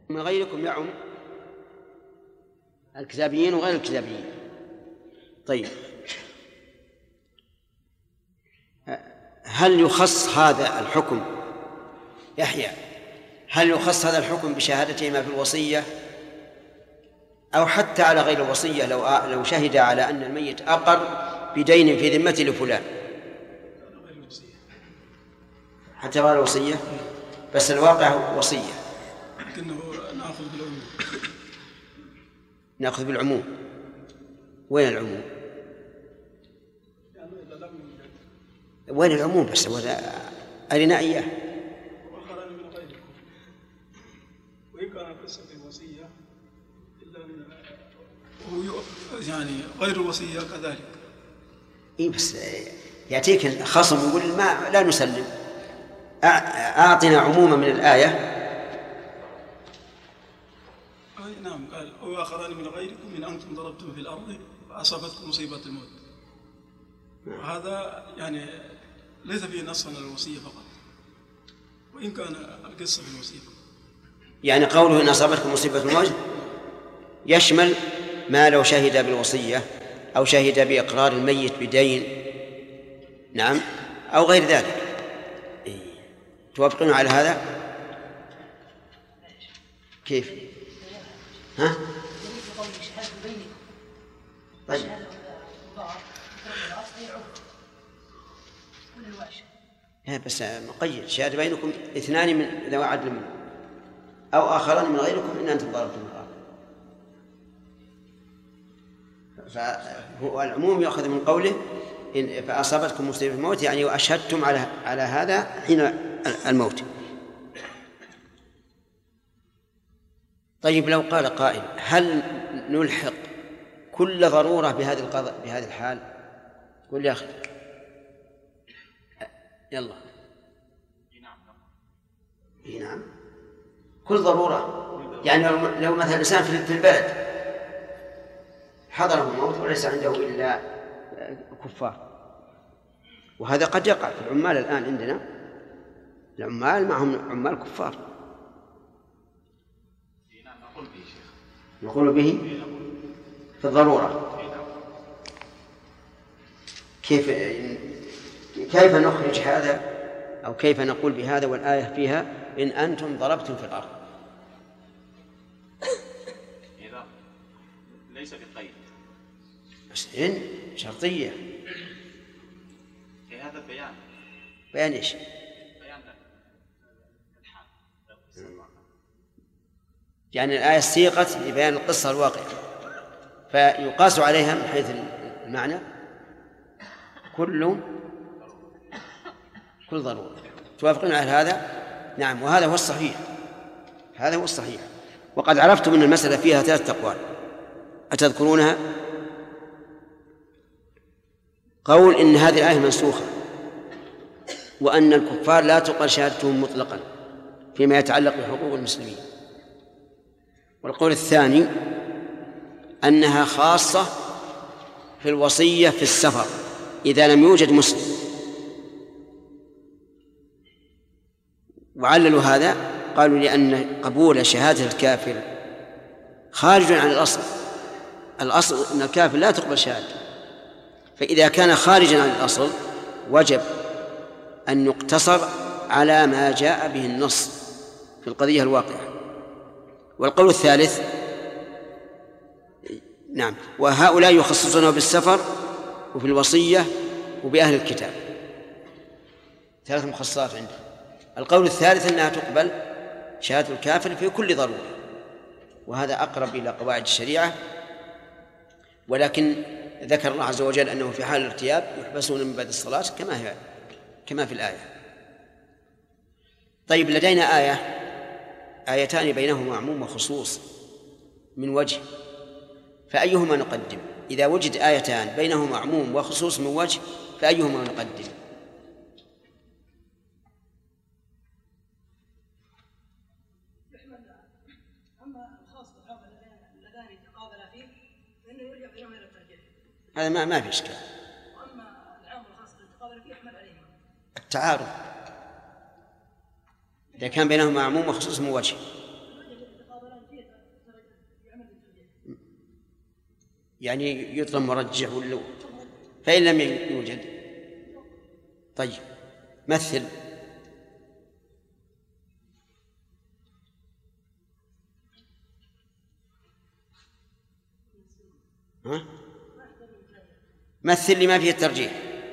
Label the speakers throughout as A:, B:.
A: من غيركم يعم الكتابيين وغير الكتابيين. طيب، هل يخص هذا الحكم يحيى هل يخص هذا الحكم بشهادتهما في الوصية أو حتى على غير الوصية؟ لو شهد على أن الميت أقر بدين في ذمته لفلان، حتى غير الوصية، بس الواقع وصية.
B: لكنه
A: نأخذ بالعموم. وين العموم؟ وين العموم؟ بس أرنا إياه.
B: وإن كان قصة الوصية إلا يعني غير الوصية كذلك.
A: إيه بس يأتيك خصم يقول ما لا نسلم، أعطنا عموما من الآية.
B: نعم، قال وآخران من غيركم إن أنتم ضربتم في الأرض فأصابتكم مصيبة الموت. وهذا يعني ليس فيه نص على الوصية فقط، وإن كان القصة في الوصية فقط.
A: يعني قوله إن أصابتكم مصيبة الموت يشمل ما لو شهد بالوصية أو شهد بإقرار الميت بدين، نعم، أو غير ذلك. توافقون على هذا؟ كيف؟ ها؟ طيب. بس مقيد شهادة بينكم اثنان من ذوي عدل منكم أو آخران من غيركم إن أنتم ضربتم الأرض. فهو العموم يأخذ من قوله إن فأصابتكم مصيبة الموت، يعني وأشهدتم على هذا حين الموت. طيب، لو قال قائل هل نلحق كل ضرورة بهذه الحال؟ قل يا أخي. يلا. نعم، كل ضرورة. يعني لو مثلا الإنسان في البلد حضره الموت وليس عنده إلا كفار، وهذا قد يقع في العمال الآن عندنا، العمال معهم عمال كفار. نقول به في الضرورة. كيف نخرج هذا أو كيف نقول بهذا والآية فيها إن أنتم ضربتم في الأرض؟
C: إذا ليس بالقيد،
A: بس إن شرطية.
C: في هذا البيان.
A: بيان إيش؟
C: بيان الحال.
A: يعني الآية سيقت لبيان القصة الواقعة، فيقاس عليها من حيث المعنى كل ضرورة. توافقون على هذا؟ نعم، وهذا هو الصحيح. هذا هو الصحيح. وقد عرفتم أن المسألة فيها 3 أقوال أتذكرونها؟ قول إن هذه الآية منسوخة، وأن الكفار لا تقبل شهادتهم مطلقا فيما يتعلق بحقوق المسلمين. والقول الثاني أنها خاصة في الوصية في السفر إذا لم يوجد مسلم. وعللوا هذا، قالوا لأن قبول شهادة الكافر خارج عن الأصل. الأصل أن الكافر لا تقبل شهادته، فإذا كان خارجا عن الأصل وجب أن يقتصر على ما جاء به النص في القضية الواقعة. والقول الثالث نعم، وهؤلاء يخصصونه بالسفر وفي الوصية وبأهل الكتاب، 3 مخصصات عندهم. القول الثالث أنها تقبل شهادة الكافر في كل ضرورة، وهذا أقرب إلى قواعد الشريعة. ولكن ذكر الله عز وجل أنه في حال الارتياب يحبسون من بعد الصلاة كما في الآية. طيب، لدينا آيتان بينهما عموم وخصوص من وجه، فأيهما نقدم؟ إذا وجد آيتان بينهما عموم وخصوص من وجه فأيهما نقدم؟ هذا ما في إشكال.
D: وأما العام والخاص بالتقابل فيه يحمل عليهما
A: التعارض إذا كان بينهما عموم وخصوص من وجه.
D: التقابل
A: يعني يطلب مرجح ولا فإن لم يوجد. طيب مثل. ها؟ مثل لما فيه الترجيح.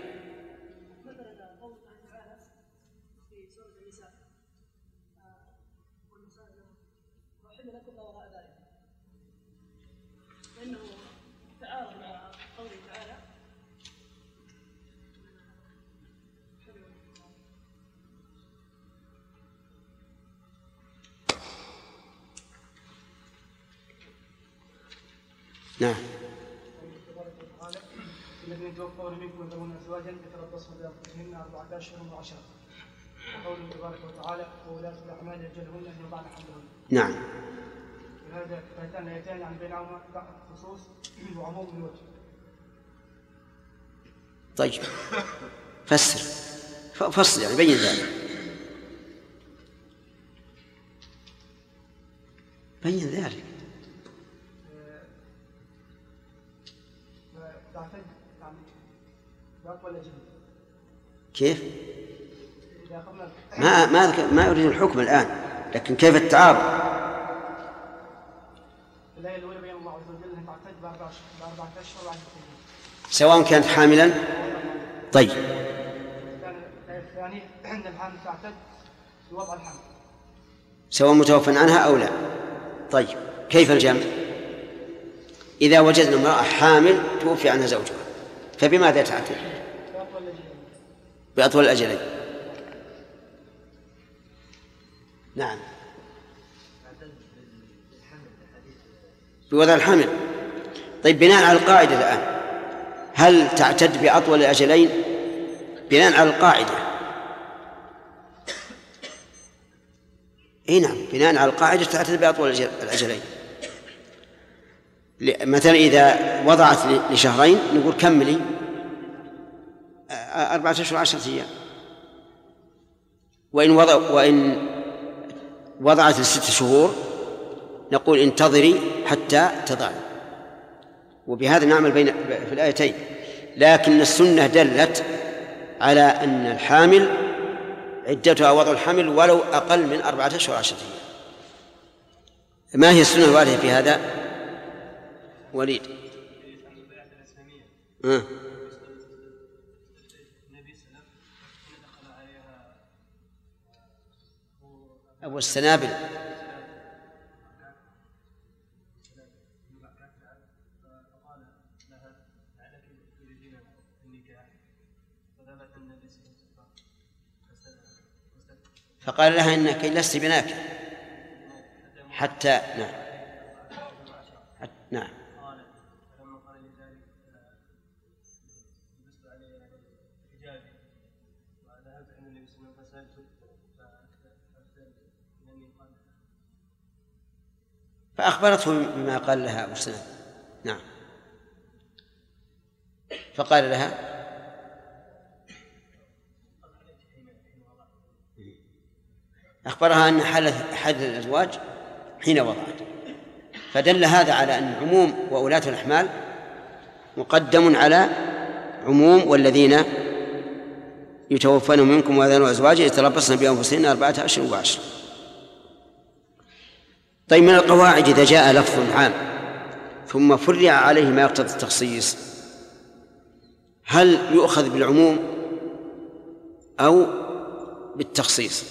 A: نعم.
E: الذين يتوفون منكم ويذرون ازواجا يتربصن بانفسهن 4 أشهر و10. وقوله تبارك وتعالى وولاة الاحمال اجلهن ان يضعن حملهن.
A: نعم.
E: وهذا هاتان الايتان يعني بينهما خصوص وعموم من وجه.
A: طيب فسر فصل يعني بين ذلك. بين ذلك. كيف؟ ما أريد الحكم الآن، لكن كيف التعارض؟
E: الآية الأولى بين الله عز وجل أن تعتد ب4 أشهر و10
A: سواء كانت حاملا. طيب.
E: الآية الثانية عند الحامل تعتد بوضع الحمل
A: سواء متوفى عنها أو لا. طيب كيف الجمع؟ إذا وجدنا امرأة حامل توفي عنها زوجها فبماذا تعتد؟ بأطول الأجلين. نعم. بوضع الحمل. طيب بناء على القاعدة الآن هل تعتد بأطول الأجلين؟ بناء على القاعدة. نعم بناء على القاعدة تعتد بأطول الأجلين. مثلا إذا وضعت لشهرين نقول كملي 4 أشهر و10 أيام. وإن وضعت ل6 شهور نقول انتظري حتى تضعي. وبهذا نعمل في الآيتين. لكن السنة دلت على أن الحامل عدتها وضع الحمل ولو أقل من 4 أشهر و10 أيام. ما هي السنة الواردة في هذا؟ وليد. أبو السنابل. فقال لها إنك لست بناك حتى. نعم. فأخبرته بما قال لها أبو سنان. نعم. فقال لها أخبرها أن حدث الأزواج حين وضعت. فدل هذا على أن عموم وولاة الأحمال مقدم على عموم والذين يتوفون منكم ويذرون أزواجا يتربصن بأنفسهن 4 أشهر و10. طيب من القواعد إذا جاء لفظ عام ثم فرع عليه ما يقتضي التخصيص هل يؤخذ بالعموم أو بالتخصيص؟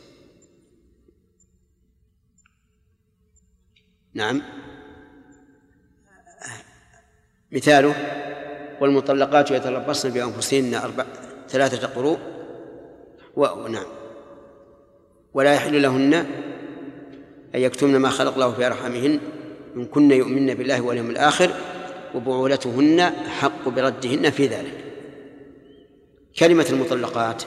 A: نعم. مثاله والمطلقات يتربصن بأنفسهن 3 قروء نعم ولا يحل لهن أن يكتمن ما خلق الله في أرحامهن إن كن يؤمن بالله واليوم الآخر وبعولتهن حق بردهن في ذلك. كلمة المطلقات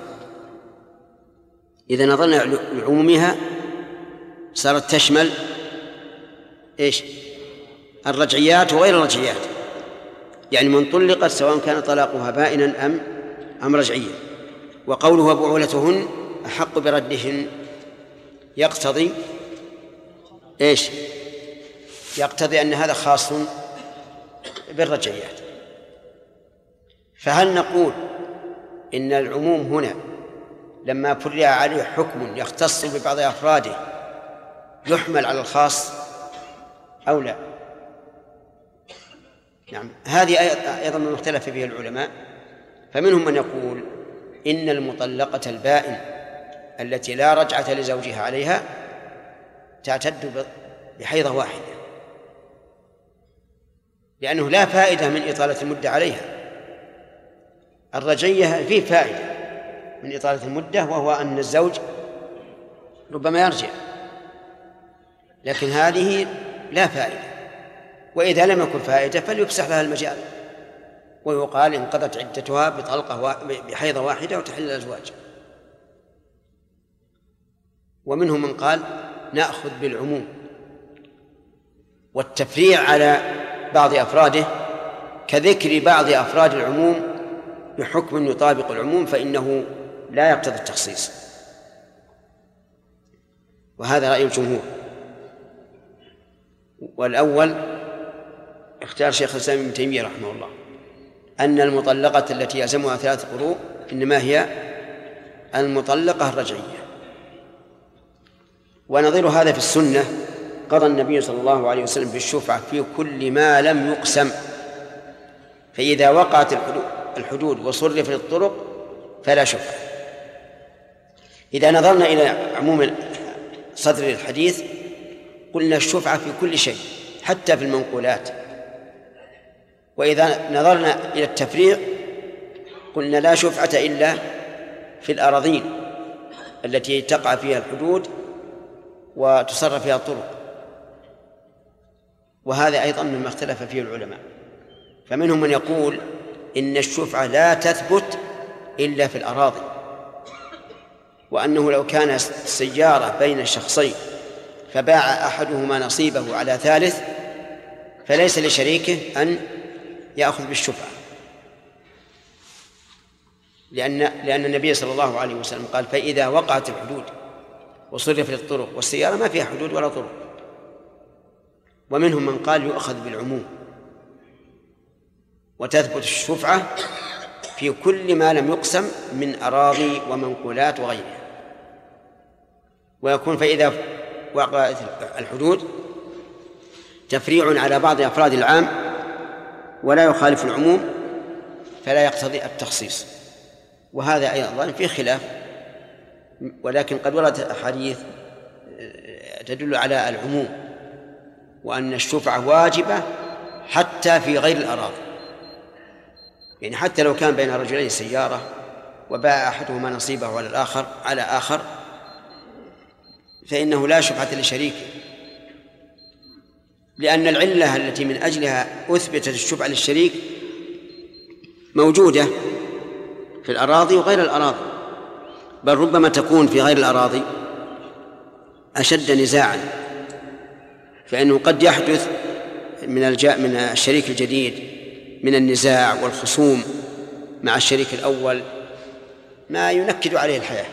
A: إذا نظرنا لعمومها صارت تشمل إيش؟ الرجعيات وغير الرجعيات، يعني من طلقت سواء كان طلاقها بائنا أم رجعيا. وقوله وبعولتهن أحق بردهن يقتضي إيش؟ يقتضي أن هذا خاص بالرجعيات. فهل نقول إن العموم هنا لما فرع عليه حكم يختص ببعض أفراده يحمل على الخاص أو لا؟ نعم، هذه أيضا من اختلف فيه العلماء، فمنهم من يقول إن المطلقة البائن التي لا رجعة لزوجها عليها تعتد بحيضة واحدة، لأنه لا فائدة من إطالة المدة عليها. الرجعية فيه فائدة من إطالة المدة، وهو أن الزوج ربما يرجع، لكن هذه لا فائدة، وإذا لم يكن فائدة فليفسح لها المجال ويقال انقضت عدتها بحيضة واحدة وتحل الأزواج. ومنهم من قال نأخذ بالعموم، والتفريع على بعض أفراده كذكر بعض أفراد العموم بحكم يطابق العموم فإنه لا يقتضي التخصيص، وهذا رأي الجمهور. والأول اختار شيخ الإسلام ابن تيمية رحمه الله أن المطلقة التي يلزمها 3 قروء إنما هي المطلقة الرجعية. ونظير هذا في السنة قضى النبي صلى الله عليه وسلم بالشفعة في كل ما لم يقسم، فإذا وقعت الحدود وصرفت الطرق فلا شفعة. إذا نظرنا إلى عموم صدر الحديث قلنا الشفعة في كل شيء حتى في المنقولات. وإذا نظرنا إلى التفريع قلنا لا شفعة إلا في الأراضين التي تقع فيها الحدود وتصرف فيها الطرق، وهذا أيضا مما اختلف فيه العلماء. فمنهم من يقول إن الشفعة لا تثبت إلا في الأراضي، وأنه لو كان سيارة بين شخصين فباع أحدهما نصيبه على ثالث فليس لشريكه أن يأخذ بالشفعة، لأن النبي صلى الله عليه وسلم قال فإذا وقعت الحدود وصرفت الطرق، والسيارة ما فيها حدود ولا طرق. ومنهم من قال يؤخذ بالعموم وتثبت الشفعة في كل ما لم يقسم من أراضي ومنقولات وغيرها، ويكون فإذا وقعت الحدود تفريع على بعض أفراد العام ولا يخالف العموم فلا يقتضي التخصيص. وهذا أيضا في خلاف، ولكن قد وردت أحاديث تدل على العموم وأن الشفعة واجبة حتى في غير الأراضي، يعني حتى لو كان بين رجلين سيارة وباع أحدهما نصيبه على آخر فإنه لا شفعة لشريكه، لأن العلة التي من أجلها أثبتت الشفعة للشريك موجودة في الأراضي وغير الأراضي، بل ربما تكون في غير الأراضي أشد نزاعا، فإنه قد يحدث من الشريك الجديد من النزاع والخصوم مع الشريك الأول ما ينكد عليه الحياة.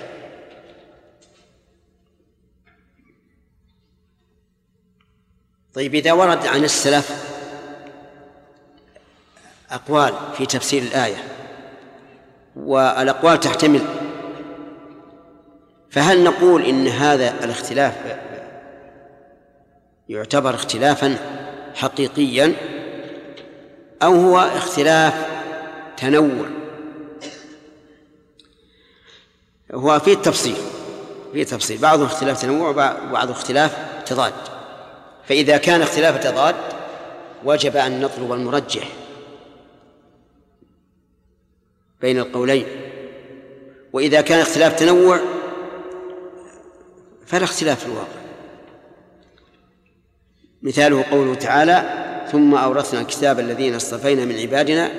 A: طيب، إذا ورد عن السلف أقوال في تفسير الآية والأقوال تحتمل، فهل نقول إن هذا الاختلاف يعتبر اختلافا حقيقيا أو هو اختلاف تنوع؟ هو في تفصيل، بعضه اختلاف تنوع وبعضه اختلاف تضاد. فإذا كان اختلاف تضاد وجب أن نطلب المرجح بين القولين، وإذا كان اختلاف تنوع فلا اختلاف في الواقع. مثاله قوله تعالى ثم أورثنا الكتاب الذين اصطفينا من عبادنا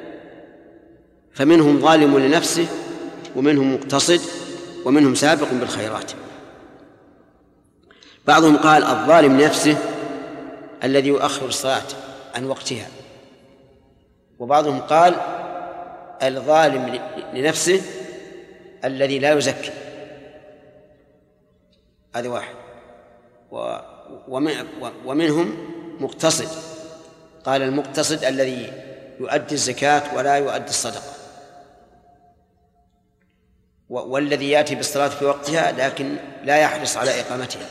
A: فمنهم ظالم لنفسه ومنهم مقتصد ومنهم سابق بالخيرات. بعضهم قال الظالم نفسه الذي يؤخر الصلاة عن وقتها، وبعضهم قال الظالم لنفسه الذي لا يزكي. هذا واحد. ومنهم مقتصد قال المقتصد الذي يؤدي الزكاة ولا يؤدي الصدقة، والذي يأتي بالصلاة في وقتها لكن لا يحرص على إقامتها.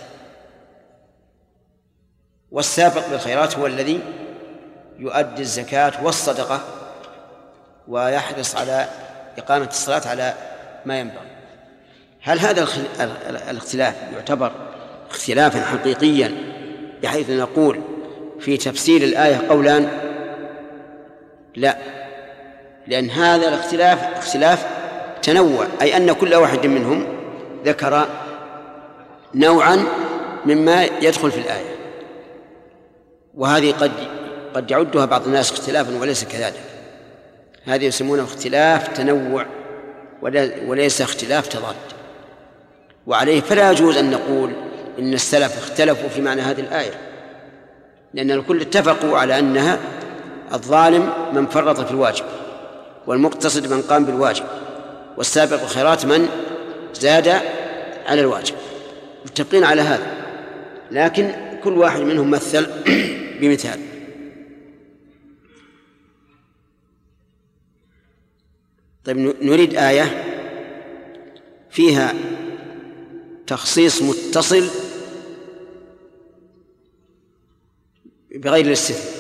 A: والسابق بالخيرات هو الذي يؤدي الزكاة والصدقة ويحرص بحيث إقامة الصلاة على ما ينبغي. هل هذا الاختلاف يعتبر اختلافا حقيقيا بحيث نقول في تفسير الآية قولان؟ لا، لأن هذا الاختلاف اختلاف تنوع، أي أن كل واحد منهم ذكر نوعا مما يدخل في الآية، وهذه قد يعدها بعض الناس اختلافا وليس كذلك. هذه يسمونه اختلاف تنوع وليس اختلاف تضاد، وعليه فلا يجوز أن نقول إن السلف اختلفوا في معنى هذه الآية، لأن الكل اتفقوا على أنها الظالم من فرط في الواجب، والمقتصد من قام بالواجب، والسابق الخيرات من زاد على الواجب، متفقين على هذا، لكن كل واحد منهم مثل بمثال. طيب نريد آية فيها تخصيص متصل بغير الاستثناء.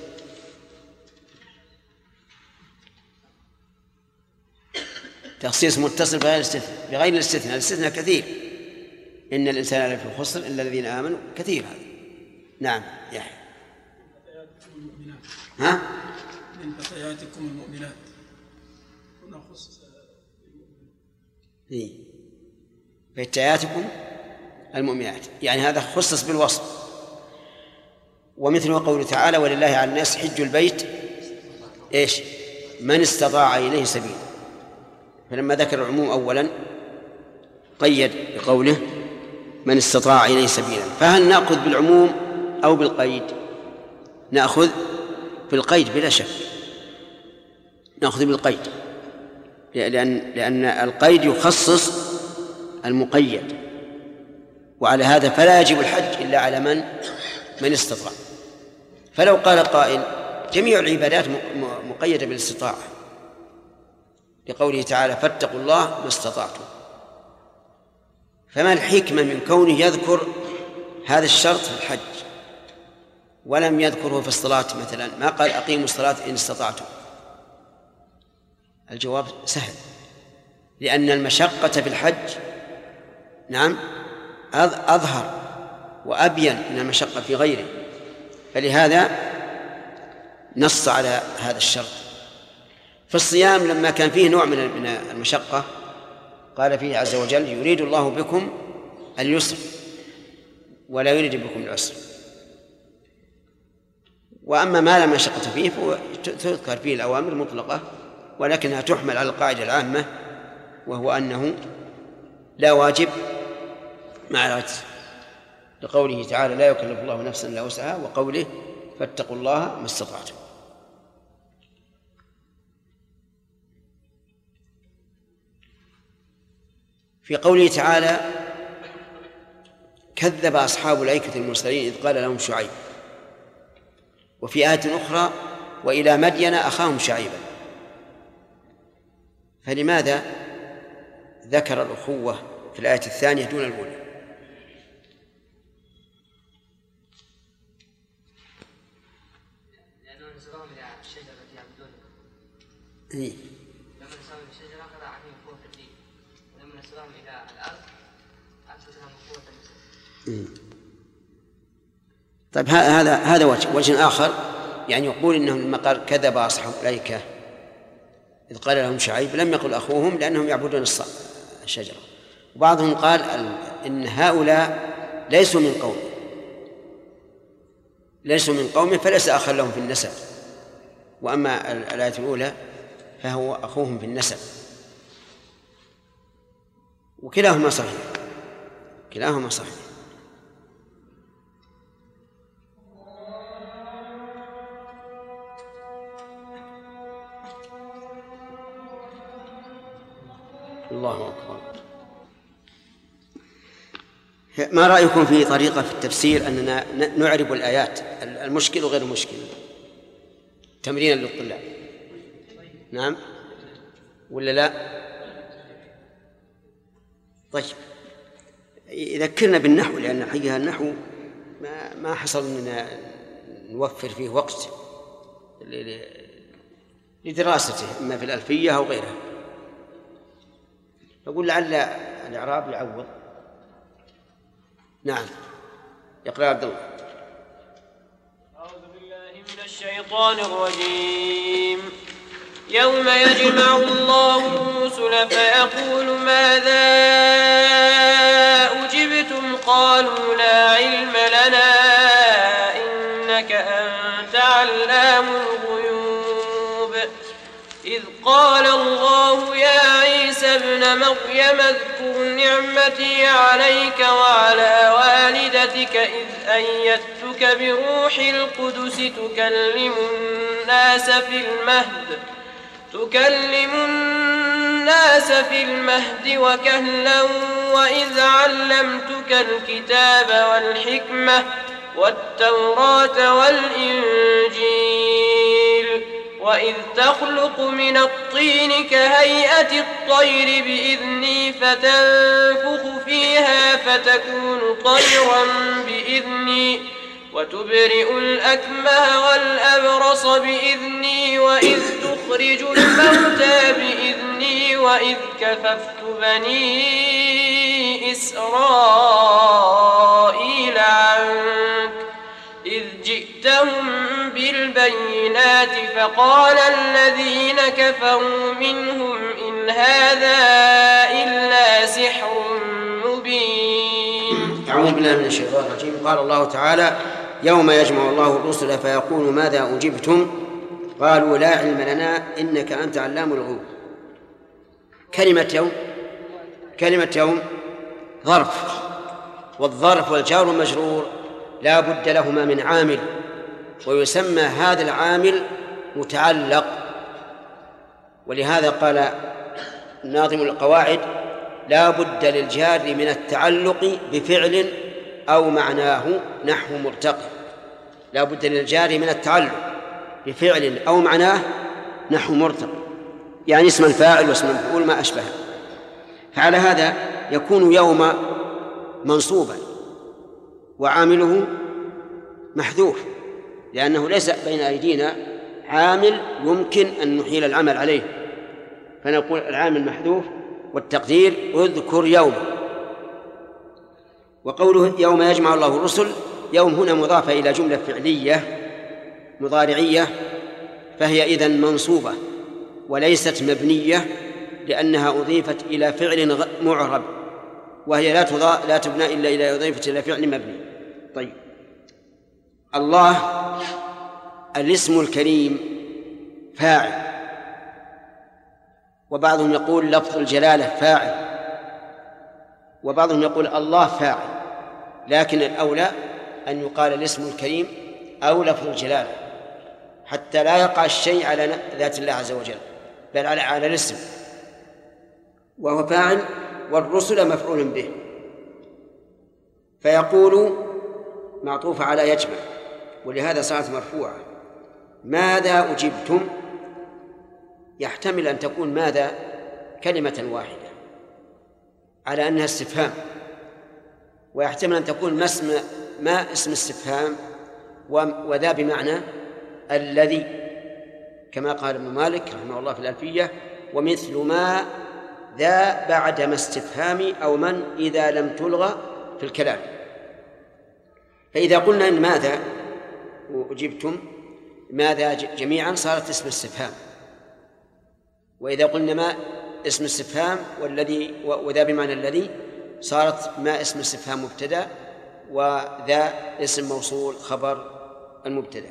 A: تخصيص متصل بغير الاستثناء. بغير الاستثناء، الاستثناء كثير، إن الإنسان لفي خسر إلا الذين آمنوا، كثير هذا. نعم يحيى. ها؟
B: من فتياتكم المؤمنات كنا خصص
A: فتياتكم المؤمنات، يعني هذا خصص بالوصف. ومثله قوله تعالى ولله على الناس حج البيت إيش؟ من استطاع إليه سبيلا. فلما ذكر العموم أولا قيد بقوله من استطاع إليه سبيلا. فهل نأخذ بالعموم أو بالقيد؟ نأخذ بالقيد بلا شك، نأخذ بالقيد، لأن القيد يخصص المقيد، وعلى هذا فلا يجب الحج إلا على من استطاع. فلو قال قائل جميع العبادات مقيدة بالاستطاعة لقوله تعالى فاتقوا الله ما استطعتم، فما الحكمة من كونه يذكر هذا الشرط في الحج ولم يذكره في الصلاة مثلا؟ ما قال أقيموا الصلاة إن استطعتم. الجواب سهل، لأن المشقة في الحج نعم أظهر وأبين من المشقة في غيره، فلهذا نص على هذا الشرط. في الصيام لما كان فيه نوع من المشقة قال فيه عز وجل يريد الله بكم اليسر ولا يريد بكم العسر. وأما ما لا مشقة فيه فتذكر فيه الأوامر المطلقة، ولكنها تحمل على القاعدة العامة، وهو أنه لا واجب مع العجز، لقوله تعالى لا يكلف الله نفسا إلا وسعها، وقوله فاتقوا الله ما استطعتم. في قوله تعالى كذب أصحاب الأيكة المرسلين إذ قال لهم شعيب، وفي آية أخرى وإلى مدين أخاهم شعيبا. فلماذا ذكر الأخوة في الآية الثانية دون الأولى؟
F: لأنه نسبهم إلى الشجرة التي يعبدونها. لما نسبهم إلى الشجرة قضى عليهم قوة الدين، ولما نسبهم إلى الأرض أثبت لهم قوة النسب.
A: طيب هذا وجه آخر، يعني يقول إنهم لما قال كذب أصحاب الأيكة إذ قال لهم شعيب لم يقل أخوهم لأنهم يعبدون الشجرة. وبعضهم قال إن هؤلاء ليسوا من قوم فليس أخا لهم في النسب، وأما الآية الأولى فهو أخوهم في النسب. وكلاهما صحيح، كلاهما صحيح. الله أكبر. ما رأيكم في طريقة في التفسير أننا نعرب الآيات المشكل وغير المشكل؟ تمرينا للطلاب. نعم ولا لا؟ طيب يذكرنا بالنحو، لأن حقيقة النحو ما حصل أننا نوفر فيه وقت لدراسته إما في الألفية أو غيرها. أقول لعل الإعراب يعوض. نعم يقرأ عبد الله.
G: أعوذ بالله من الشيطان الرجيم. يوم يجمع الله الرسل فيقول ماذا أجبتم قالوا لا علم لنا إنك أنت علام الغيوب. إذ قال الله يا عيسى ابن مريم اذكر نعمتي عليك وعلى والدتك إذ أيدتك بروح القدس تكلم الناس في المهد وكهلا وإذ علمتك الكتاب والحكمة والتوراة والإنجيل وإذ تخلق من الطين كهيئة الطير بإذني فتنفخ فيها فتكون طيرا بإذني وتبرئ الأكمه والأبرص بإذني وإذ تخرج الموتى بإذني وإذ كففت بني إسرائيل عنك إذ جئتهم بالبينات فقال الذين كفروا منهم إن هذا إلا سحر مبين.
A: أعوذ بالله من الشيطان الرجيم. قال الله تعالى يوم يجمع الله الرسل فيقول ماذا أجبتم قالوا لا علم لنا إنك أنت علام الغيوب. كلمة يوم ظرف، والظرف والجار والمجرور لا بد لهما من عامل، ويسمى هذا العامل متعلق. ولهذا قال ناظم القواعد لا بد للجار من التعلق بفعل أو معناه نحو مرتقي. لا بد للجار من التعلق بفعل أو معناه نحو مرتقي، يعني اسم الفاعل واسم المفعول ما أشبه. فعلى هذا يكون يوم منصوبا وعامله محذوف، لأنه ليس بين أيدينا عامل يمكن أن نحيل العمل عليه، فنقول العامل محذوف والتقدير اذكر يوم. وقوله يوم يجمع الله الرسل، يوم هنا مضافة إلى جملة فعلية مضارعية، فهي إذن منصوبة وليست مبنية، لأنها أضيفت إلى فعل معرب، وهي لا تبنى إلا إذا أضيفت إلى فعل مبني. طيب الله الاسم الكريم فاعل، وبعضهم يقول لفظ الجلالة فاعل، وبعضهم يقول الله فاعل، لكن الأولى أن يقال الاسم الكريم أو لفظ الجلالة حتى لا يقع الشيء على ذات الله عز وجل، بل على الاسم، وهو فاعل، والرسل مفعول به. فيقول معطوف على يجمع، ولهذا صارت مرفوعة. ماذا أجبتم؟ يحتمل أن تكون ماذا كلمة واحدة على أنها استفهام، ويحتمل أن تكون ما اسم استفهام وذا بمعنى الذي، كما قال ابن مالك رحمه الله في الألفية ومثل ما ذا بعد ما استفهام أو من إذا لم تلغى في الكلام. فإذا قلنا إن ماذا أجبتم ماذا جميعا صارت اسم استفهام، وإذا قلنا ما اسم استفهام والذي وذا بمعنى الذي صارت ما اسم استفهام مبتدأ وذا اسم موصول خبر المبتدأ.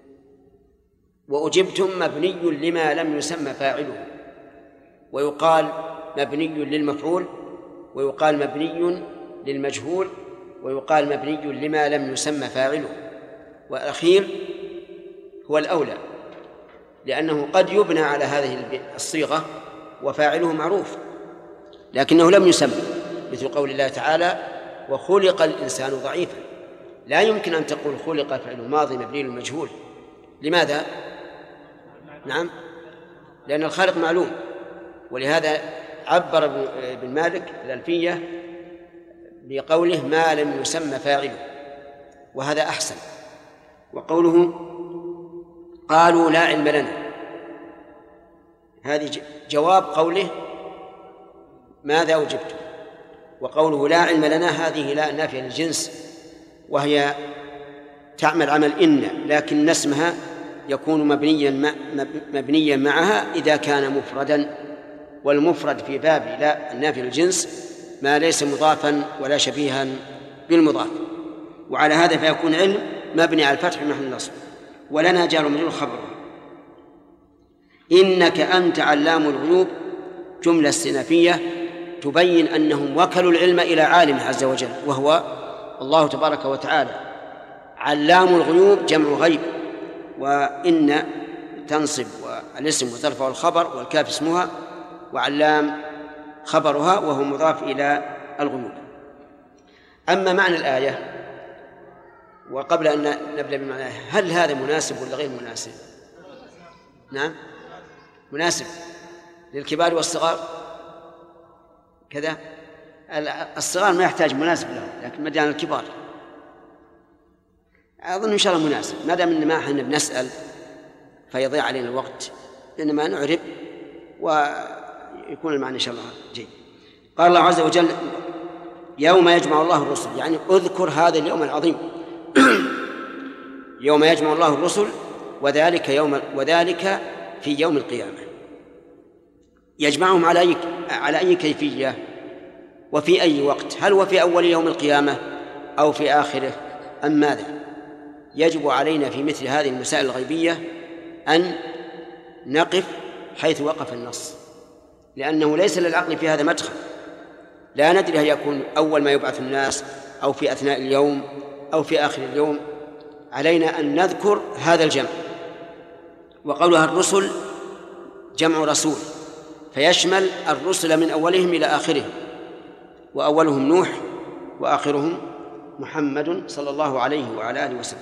A: وأجبتم مبني لما لم يسمى فاعله، ويقال مبني للمفعول، ويقال مبني للمجهول، ويقال مبني لما لم يسمى فاعله، والأخير هو الأولى، لأنه قد يبنى على هذه الصيغة وفاعله معروف لكنه لم يسمى، مثل قول الله تعالى وخلق الإنسان ضعيفا. لا يمكن أن تقول خلق فعل ماضي مبني للمجهول. لماذا؟ نعم، لأن الخالق معلوم، ولهذا عبر ابن مالك الألفية بقوله ما لم يسمى فاعله، وهذا أحسن. وقوله قالوا لا علم لنا، هذه جواب قوله ماذا أجبتم. وقوله لا علم لنا هذه لا نافية للجنس، وهي تعمل عمل إن، لكن اسمها يكون مبنيا معها إذا كان مفردا، والمفرد في باب لا النافي للجنس ما ليس مضافا ولا شبيها بالمضاف. وعلى هذا فيكون علم مبني على الفتح في محل النصب. ولنا جار مجرور خبر. إنك أنت علام الغيوب جملة استئنافية تبين أنهم وكلوا العلم إلى عالم عز وجل وهو الله تبارك وتعالى. علام الغيوب جمع غيب، وإن تنصب والاسم وترفع الخبر والكاف اسمها، وعلام خبرها وهو مضاف إلى الغيوب. أما معنى الآية، وقبل أن نبدأ بمعنى الآية، هل هذا مناسب ولا غير مناسب؟ نعم مناسب للكبار والصغار كذا. الصغار ما يحتاج مناسب لهم، لكن ما دام الكبار أظن إن شاء الله مناسب، ما دام إن ما احنا بنسأل فيضيع علينا الوقت، إنما نعرب ويكون المعنى إن شاء الله جيد. قال الله عز وجل يوم يجمع الله الرسل، يعني اذكر هذا اليوم العظيم يوم يجمع الله الرسل، وذلك في يوم القيامة. يجمعهم على أي كيفية وفي أي وقت؟ هل هو في أول يوم القيامة أو في آخره أم ماذا؟ يجب علينا في مثل هذه المسائل الغيبية أن نقف حيث وقف النص، لأنه ليس للعقل في هذا مدخل. لا ندري هل يكون أول ما يبعث الناس أو في أثناء اليوم أو في آخر اليوم. علينا أن نذكر هذا الجمع. وقولها الرسل جمع رسول، فيشمل الرسل من أولهم إلى آخرهم، وأولهم نوح وآخرهم محمد صلى الله عليه وعلى آله وسلم.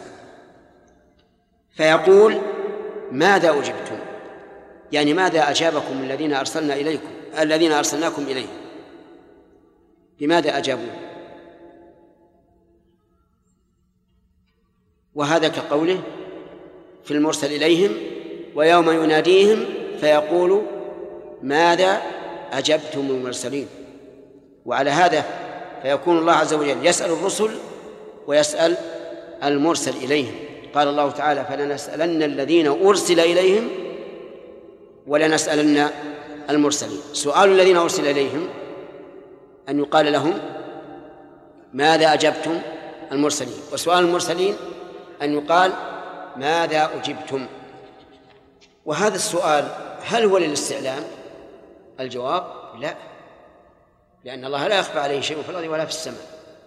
A: فيقول ماذا أجبتم، يعني ماذا أجابكم الذين أرسلناكم إليهم، بماذا أجابوا؟ وهذا كقوله في المرسل إليهم ويوم يناديهم فيقول ماذا أجبتم المرسلين. وعلى هذا فيكون الله عز وجل يسأل الرسل ويسأل المرسل إليهم. قال الله تعالى فلنسألن الذين أرسل إليهم ولنسألن المرسلين. سؤال الذين أرسل إليهم أن يقال لهم ماذا أجبتم المرسلين، وسؤال المرسلين أن يقال ماذا أجبتم. وهذا السؤال هل هو للاستعلام؟ الجواب لا، لأن الله لا يخفى عليه شيء في الأرض ولا في السماء.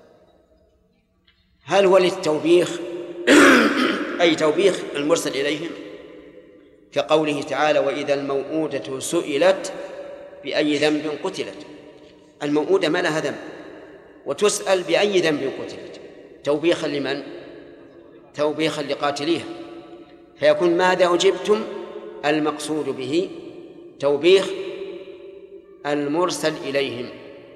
A: هل هو للتوبيخ أي توبيخ المرسل إليهم، كقوله تعالى وإذا الموءودة سئلت بأي ذنب قتلت. الموءودة ما لها ذنب وتسأل بأي ذنب قتلت، توبيخا لمن؟ توبيخا لقاتليها. فيكون ماذا أجبتم المقصود به توبيخ المرسل إليهم،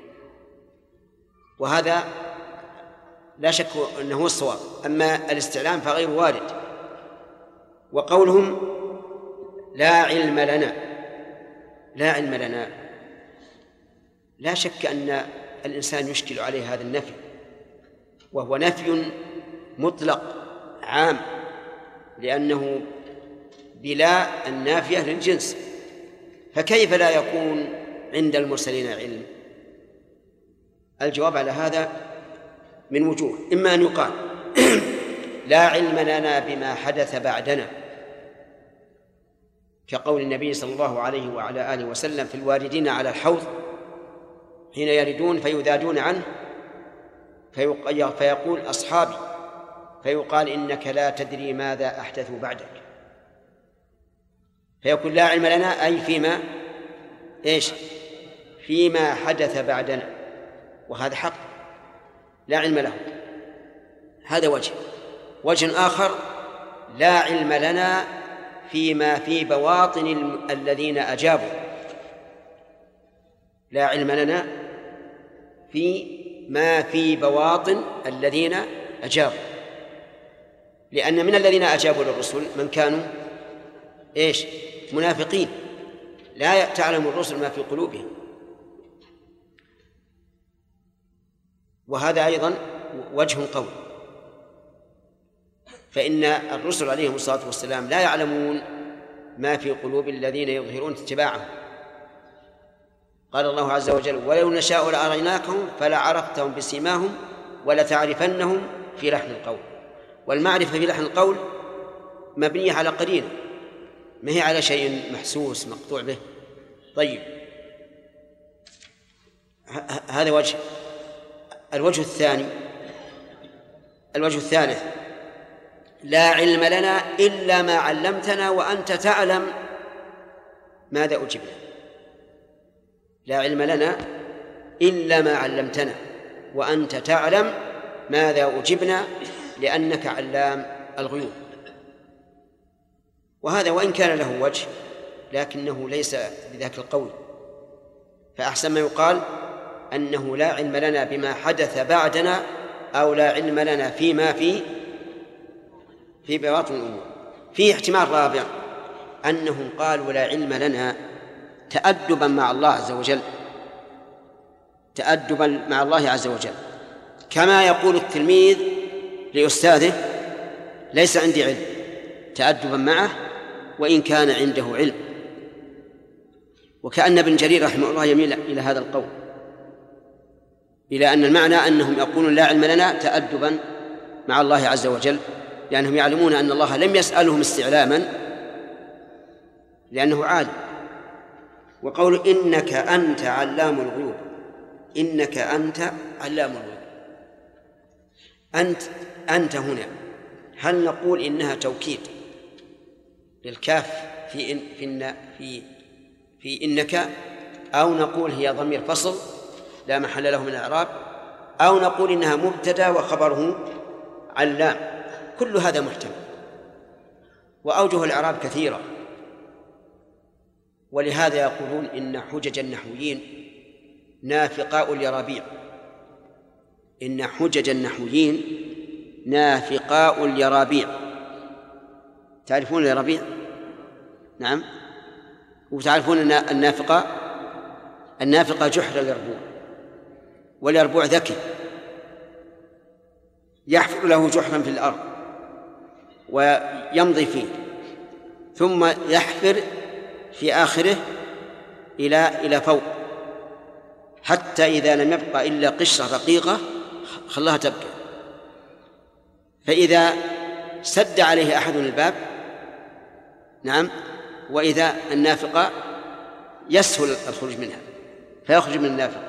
A: وهذا لا شك أنه هو الصواب. أما الاستعلام فغير وارد. وقولهم لا علم لنا، لا علم لنا، لا شك أن الإنسان يشكل عليه هذا النفي، وهو نفي مطلق عام، لأنه بلا النافية للجنس، فكيف لا يكون عند المرسلين علم؟ الجواب على هذا من وجوه. إما أن يقال لا علم لنا بما حدث بعدنا، كقول النبي صلى الله عليه وعلى آله وسلم في الواردين على الحوض حين يردون فيذادون عنه فيقول أصحابي، فيقال إنك لا تدري ماذا أحدثوا بعدك. فيقول لا علم لنا أي فيما حدث بعدنا، وهذا حق لا علم له. هذا وجه آخر لا علم لنا فيما في بواطن الذين أجابوا، لا علم لنا فيما في بواطن الذين أجابوا، لأن من الذين أجابوا للرسل من كانوا إيش؟ منافقين، لا تعلم الرسل ما في قلوبهم. وهذا أيضا وجه قول، فإن الرسل عليهم الصلاة والسلام لا يعلمون ما في قلوب الذين يظهرون اتباعهم. قال الله عز وجل: ولو نشاء لأريناكهم فلعرفتهم بسيماهم ولتعرفنهم في لحن القول. والمعرفة في لحن القول مبنية على قرينة، ما هي على شيء محسوس مقطوع به. طيب، هذا وجه. الوجه الثالث: لا علم لنا إلا ما علمتنا وأنت تعلم ماذا أجبنا. لا علم لنا إلا ما علمتنا وأنت تعلم ماذا أجبنا لأنك علام الغيوب. وهذا وإن كان له وجه لكنه ليس بذاك القول، فأحسن ما يقال أنه لا علم لنا بما حدث بعدنا، أو لا علم لنا فيما في بواطن الأمور. فيه احتمال رابع، أنهم قالوا لا علم لنا تأدبا مع الله عز وجل، تأدبا مع الله عز وجل، كما يقول التلميذ لأستاذه: ليس عندي علم، تأدبا معه وإن كان عنده علم. وكأن ابن جرير رحمه الله يميل إلى هذا القول، إلى أن المعنى أنهم يقولون لا علم لنا تأدبا مع الله عز وجل، لأنهم يعلمون أن الله لم يسألهم استعلاما لأنه عالم. وقول إنك أنت علام الغيوب، إنك أنت علام الغيوب، أنت هنا هل نقول إنها توكيد للكاف في إنك، أو نقول هي ضمير فصل لا محل له من الإعراب، أو نقول إنها مبتدأ وخبره علام؟ كل هذا محتمل، وأوجه الإعراب كثيرة. ولهذا يقولون إن حجج النحويين نافقاء اليرابيع، إن حجج النحويين نافقاء اليرابيع. تعرفون اليرابيع؟ نعم. وتعرفون أن النافقة جحر اليربوع، واليربوع ذكي يحفر له جحرا في الأرض ويمضي فيه، ثم يحفر في آخره إلى فوق، حتى إذا لم يبقى إلا قشرة رقيقة خلاها تبقى. فإذا سد عليه أحد الباب، نعم، وإذا النافقة يسهل الخروج منها فيخرج من النافقة.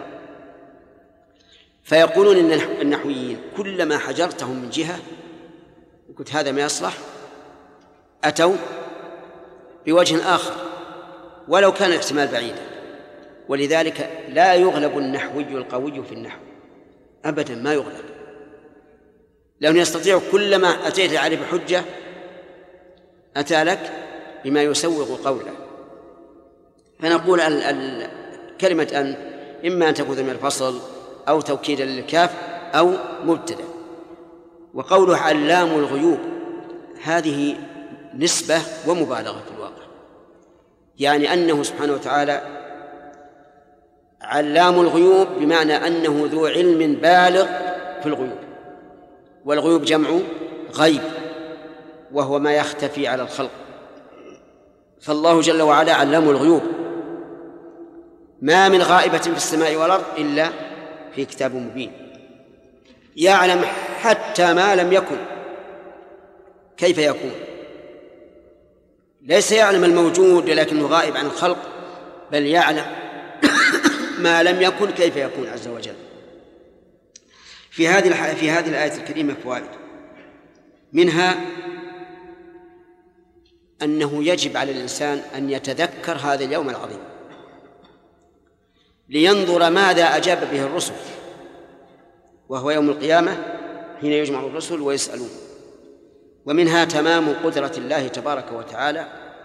A: فيقولون إن النحويين كلما حجرتهم من جهة وقلت هذا ما يصلح أتوا بوجه آخر ولو كان الاحتمال بعيدا. ولذلك لا يغلب النحوي القوي في النحو أبدا، ما يغلب، لأنه يستطيع كلما أتيت عليه بحجة أتى لك بما يسوغ قوله. فنقول كلمة أن إما أن تكون من الفصل أو توكيدا للكاف أو مبتدأ. وقوله علام الغيوب هذه نسبة ومبالغة في الواقع، يعني أنه سبحانه وتعالى علام الغيوب بمعنى أنه ذو علم بالغ في الغيوب، والغيوب جمع غيب وهو ما يختفي على الخلق. فالله جل وعلا علام الغيوب، ما من غائبة في السماء والأرض إلا في كتاب مبين، يعلم حتى ما لم يكن كيف يكون. ليس يعلم الموجود لكنه غائب عن الخلق، بل يعلم ما لم يكن كيف يكون عز وجل. في هذه الآية الكريمة فوائد، منها أنه يجب على الإنسان أن يتذكر هذا اليوم العظيم لينظر ماذا أجاب به الرسل، وهو يوم القيامة حين يجمع الرسل ويسألون. ومنها تمام قدرة الله تبارك وتعالى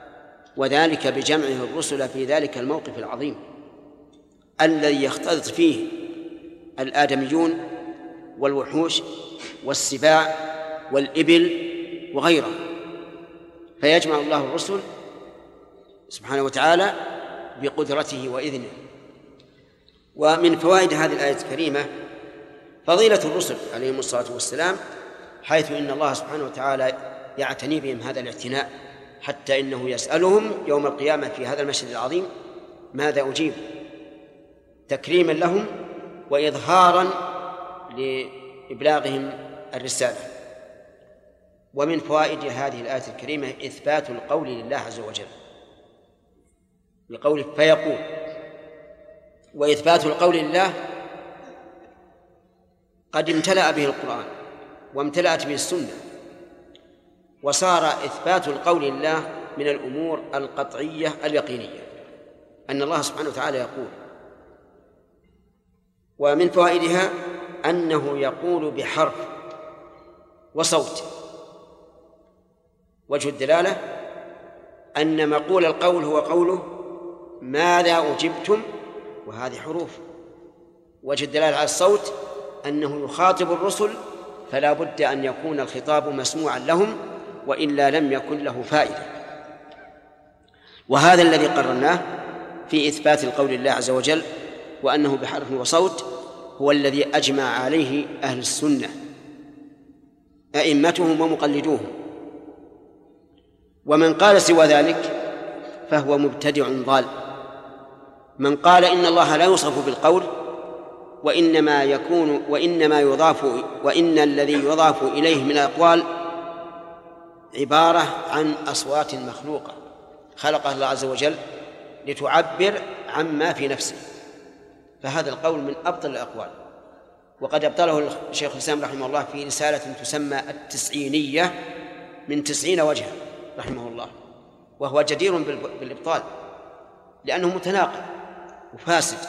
A: وذلك بجمعه الرسل في ذلك الموقف العظيم الذي يختلط فيه الآدميون والوحوش والسباع والإبل وغيره، فيجمع الله الرسل سبحانه وتعالى بقدرته وإذنه. ومن فوائد هذه الآية الكريمة فضيلة الرسل عليهم الصلاة والسلام، حيث إن الله سبحانه وتعالى يعتني بهم هذا الاعتناء، حتى إنه يسألهم يوم القيامة في هذا المشهد العظيم ماذا أجيب، تكريما لهم وإظهارا لإبلاغهم الرسالة. ومن فوائد هذه الآية الكريمة إثبات القول لله عز وجل بقوله فيقول، وإثبات القول لله قد امتلأ به القرآن وامتلأت به السنة، وصار إثبات القول لله من الأمور القطعية اليقينية أن الله سبحانه وتعالى يقول. ومن فوائدها أنه يقول بحرف وصوت. وجه الدلالة أن مقول القول هو قوله ماذا أجبتم، وهذه حروف. وجه الدلالة على الصوت أنه يخاطب الرسل، فلا بد أن يكون الخطاب مسموعا لهم، وإلا لم يكن له فائدة. وهذا الذي قررناه في إثبات القول لله عز وجل، وأنه بحرف وصوت، هو الذي أجمع عليه أهل السنة أئمتهم ومقلدوهم. ومن قال سوى ذلك فهو مبتدع ضال. من قال إن الله لا يوصف بالقول وإن الذي يضاف إليه من الأقوال عبارة عن أصوات مخلوقة خلقها الله عز وجل لتعبر عما في نفسه، فهذا القول من أبطل الأقوال، وقد أبطله الشيخ الإسلام رحمه الله في رسالة تسمى التسعينية من 90 وجها رحمه الله، وهو جدير بالإبطال لأنه متناقض وفاسد.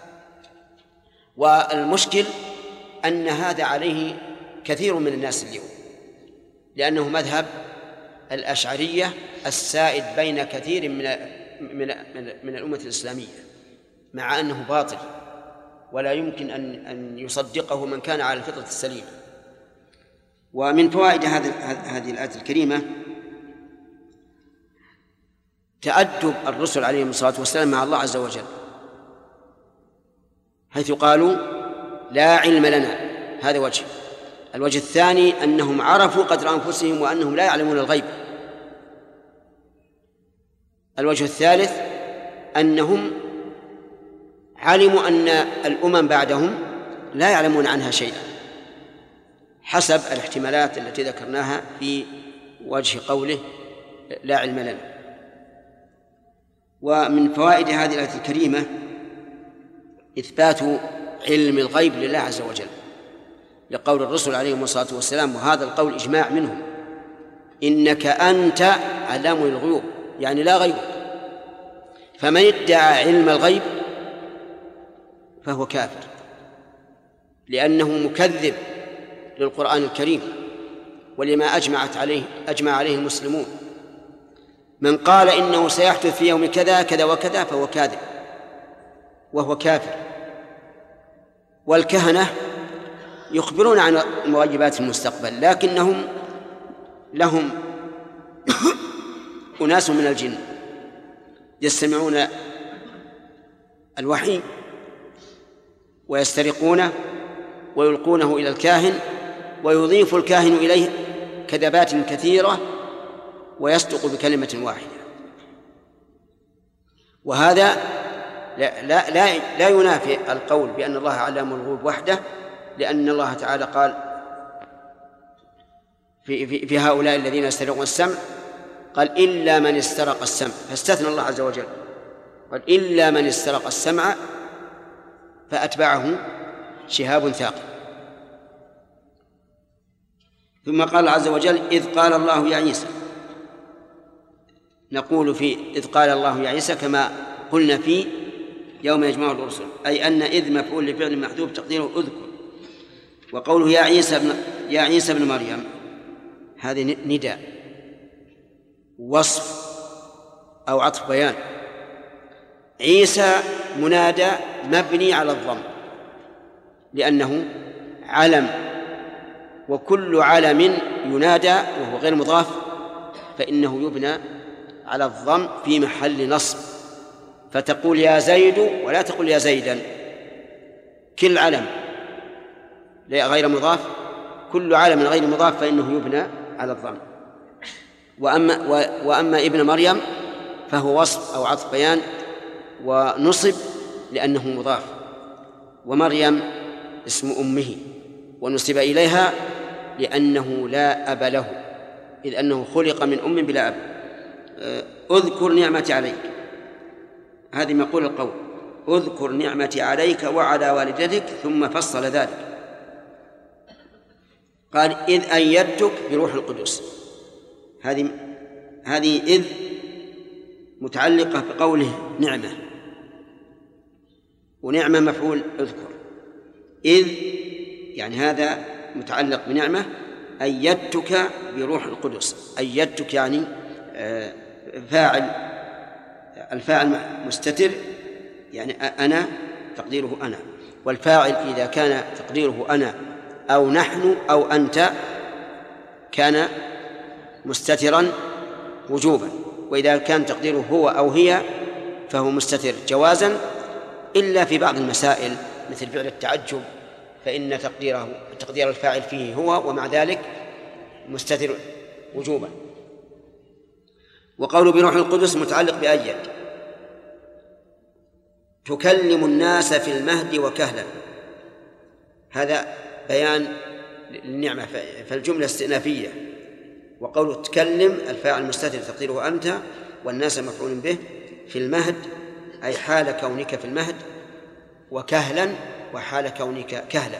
A: والمشكل أن هذا عليه كثير من الناس اليوم، لأنه مذهب الأشعرية السائد بين كثير من الأمة الإسلامية، مع أنه باطل ولا يمكن أن يصدقه من كان على الفطرة السليمة. ومن فوائد هذه الآية الكريمة تأدب الرسل عليهم الصلاة والسلام مع الله عز وجل، حيث قالوا لا علم لنا. هذا وجه. الوجه الثاني أنهم عرفوا قدر أنفسهم وأنهم لا يعلمون الغيب. الوجه الثالث أنهم علموا أن الأمم بعدهم لا يعلمون عنها شيئا، حسب الاحتمالات التي ذكرناها في وجه قوله لا علم لنا. ومن فوائد هذه الآية الكريمة إثبات علم الغيب لله عز وجل، لقول الرسل عليهم الصلاة والسلام، وهذا القول إجماع منهم، إنك أنت علام الغيوب، يعني لا غيب. فمن ادعى علم الغيب فهو كافر، لأنه مكذب للقرآن الكريم ولما أجمع عليه المسلمون. من قال إنه سيحدث في يوم كذا كذا وكذا فهو كاذب وهو كافر. والكهنة يخبرون عن مغيبات المستقبل، لكنهم لهم أناس من الجن يستمعون الوحي ويسترقونه ويلقونه إلى الكاهن، ويضيف الكاهن إليه كذبات كثيرة ويصدق بكلمة واحدة. وهذا لا ينافي القول بأن الله علام الغيوب وحده، لأن الله تعالى قال في هؤلاء الذين يسترقون السمع، قال إلا من استرق السمع، فاستثنى الله عز وجل، قال إلا من استرق السمع فأتبعه شهاب ثاقب. ثم قال عز وجل إذ قال الله يا عيسى، نقول في إذ قال الله يا عيسى كما قلنا في يوم يجمع الرسل، أي أن إذ مفعول لفعل محذوف تقديره أذكر. وقوله يا عيسى ابن مريم هذه نداء وصف أو عطف بيان. عيسى منادى مبني على الضم لأنه علم، وكل علم ينادى وهو غير مضاف فإنه يبنى على الضم في محل نصب، فتقول يا زيد ولا تقول يا زيدا. كل علم غير مضاف، كل علم غير مضاف فإنه يبنى على الضم. وأما ابن مريم فهو وصف أو عطف بيان ونصب لأنه مضاف، ومريم اسم أمه ونسب إليها لأنه لا أب له، إذ أنه خلق من أم بلا أب. اذكر نعمتي عليك، هذه مقول القول، اذكر نعمتي عليك وعلى والدتك، ثم فصل ذلك قال إذ أيدتك بروح القدس. هذه إذ متعلقة بقوله نعمة، ونعمة مفعول اذكر. إذ يعني هذا متعلق بنعمة. أيدتك بروح القدس، أيدتك يعني فاعل، الفاعل مستتر يعني أنا تقديره أنا، والفاعل إذا كان تقديره أنا أو نحن أو أنت كان مستترا وجوبا، وإذا كان تقديره هو أو هي فهو مستتر جوازا، إلا في بعض المسائل مثل فعل التعجب فإن تقدير الفاعل فيه هو، ومع ذلك مستتر وجوبا. وقول بروح القدس متعلق بأيد. تكلم الناس في المهد وكهلا، هذا بيان للنعمة فالجملة استئنافية. وقول تكلم الفاعل مستتر تقديره أنت، والناس مفعول به، في المهد أي حال كونك في المهد، وكهلا وحال كونك كهلا.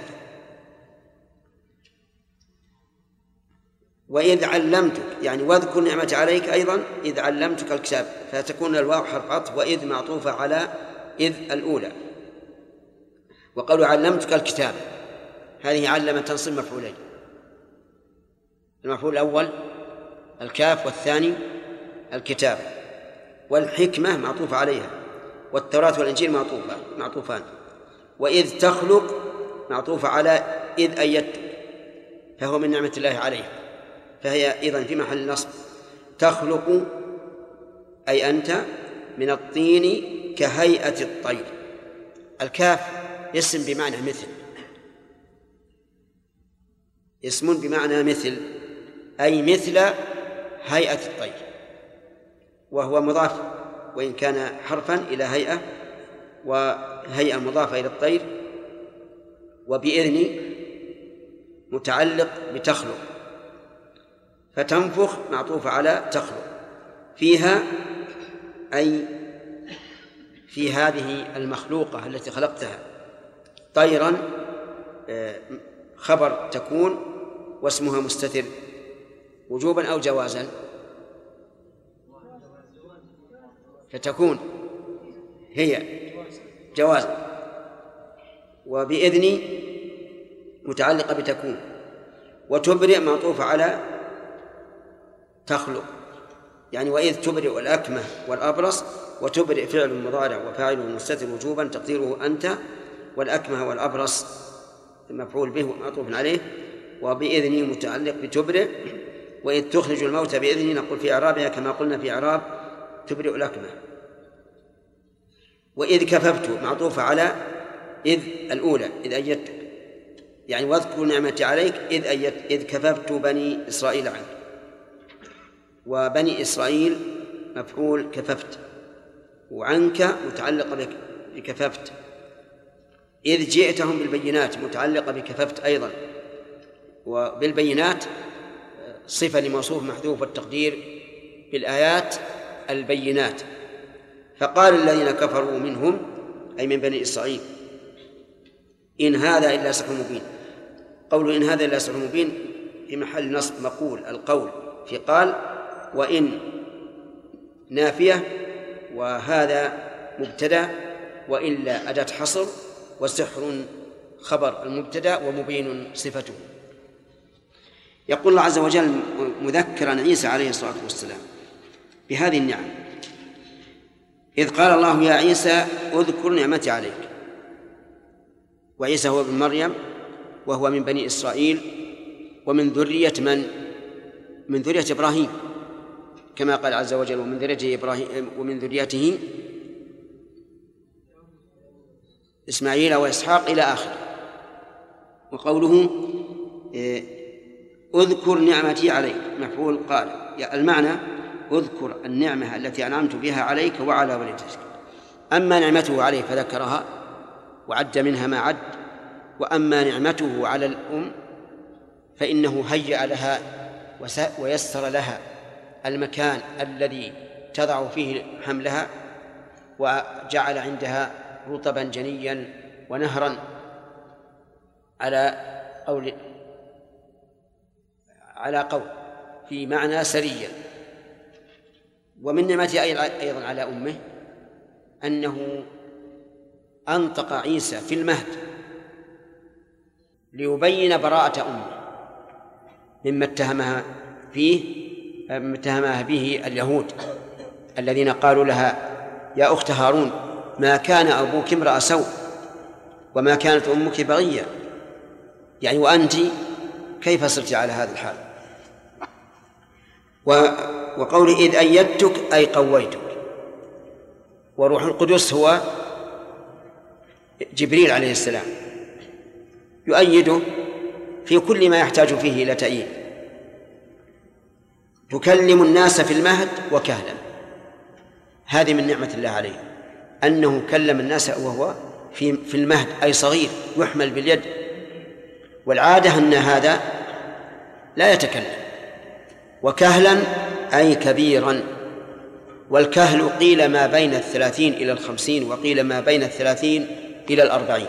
A: وإذ علمتك يعني واذكر نعمتي عليك أيضا إذ علمتك الكتاب، فتكون الواو حرف عطف، وإذ معطوفة على إذ الأولى. وقالوا علمتك الكتاب، هذه علم تنصب مفعولين، المفعول الأول الكاف والثاني الكتاب، والحكمة معطوفة عليها، والتوراة والإنجيل معطوفان. وإذ تخلق معطوفة على إذ أيدتك، فهو من نعمة الله عليه، فهي أيضا في محل نصب. تخلق أي أنت من الطين كهيئة الطير. الكاف اسم بمعنى مثل، اسم بمعنى مثل أي مثل هيئة الطير، وهو مضاف وإن كان حرفا إلى هيئة، وهيئة مضافة إلى الطير. وبإذن متعلق بتخلق، فتنفخ معطوفة على تخلق. فيها أي في هذه المخلوقة التي خلقتها، طيرا خبر تكون واسمها مستتر وجوبا أو جوازا، فتكون هي جوازا. وبإذن متعلقة بتكون. وتبرئ معطوفة على تخلق، يعني وإذ تبرئ الأكمه والأبرص. وتبرئ فعل مضارع وفاعله مستتر وجوبا تقديره أنت، والأكمه والأبرص مفعول به معطوف عليه. وبإذني متعلق بتبرئ. وإذ تخرج الموت بإذني نقول في إعرابها كما قلنا في إعراب تبرئ الأكمه. وإذ كففت معطوفة على إذ الأولى إذ أيدتك، يعني واذكر نعمتي عليك إذ كففت بني إسرائيل عنك. وبني إسرائيل مفعول كففت، وعنك متعلقة بكففت. إذ جئتهم بالبينات متعلقة بكففت أيضا، وبالبينات صفة لموصوف محذوف والتقدير بالآيات البينات. فقال الذين كفروا منهم أي من بني إسرائيل إن هذا إلا سحر مبين. قول إن هذا إلا سحر مبين في محل نصب مقول القول في قال، وإن نافية، وهذا مبتدأ، وإلا أداة حصر، وسحر خبر المبتدأ، ومبين صفته. يقول الله عز وجل مذكرا عيسى عليه الصلاة والسلام بهذه النعم، إذ قال الله يا عيسى اذكر نعمتي عليك، وعيسى هو ابن مريم وهو من بني إسرائيل ومن ذرية من ذرية إبراهيم، كما قال عز وجل ومن ذريته إبراهيم ومن ذريته إسماعيل وإسحاق إلى آخر. وقوله اذكر نعمتي عليك مفعول قال، المعنى اذكر النعمة التي أنعمت بها عليك وعلى والدتك. أما نعمته عليه فذكرها وعد منها ما عد، وأما نعمته على الأم فإنه هيأ لها ويسر لها المكان الذي تضع فيه حملها، وجعل عندها رطبا جنيا ونهرا على قول في معنى سريا. ومن نعمته أيضا على أمه أنه أنطق عيسى في المهد ليبين براءة أمه مما اتهمها به اليهود الذين قالوا لها يا أخت هارون ما كان أبوك امرأ سوء وما كانت أمك بغية، يعني وأنت كيف صرت على هذا الحال. وقول إذ أيدتك أي قويتك، وروح القدس هو جبريل عليه السلام يؤيده في كل ما يحتاج فيه إلى تأييد. تكلم الناس في المهد وكهلا، هذه من نعمة الله عليه أنه كلم الناس وهو في المهد أي صغير يحمل باليد، والعادة أن هذا لا يتكلم. وكهلا أي كبيرا، والكهل قيل ما بين 30 إلى 50 وقيل ما بين 30 إلى 40.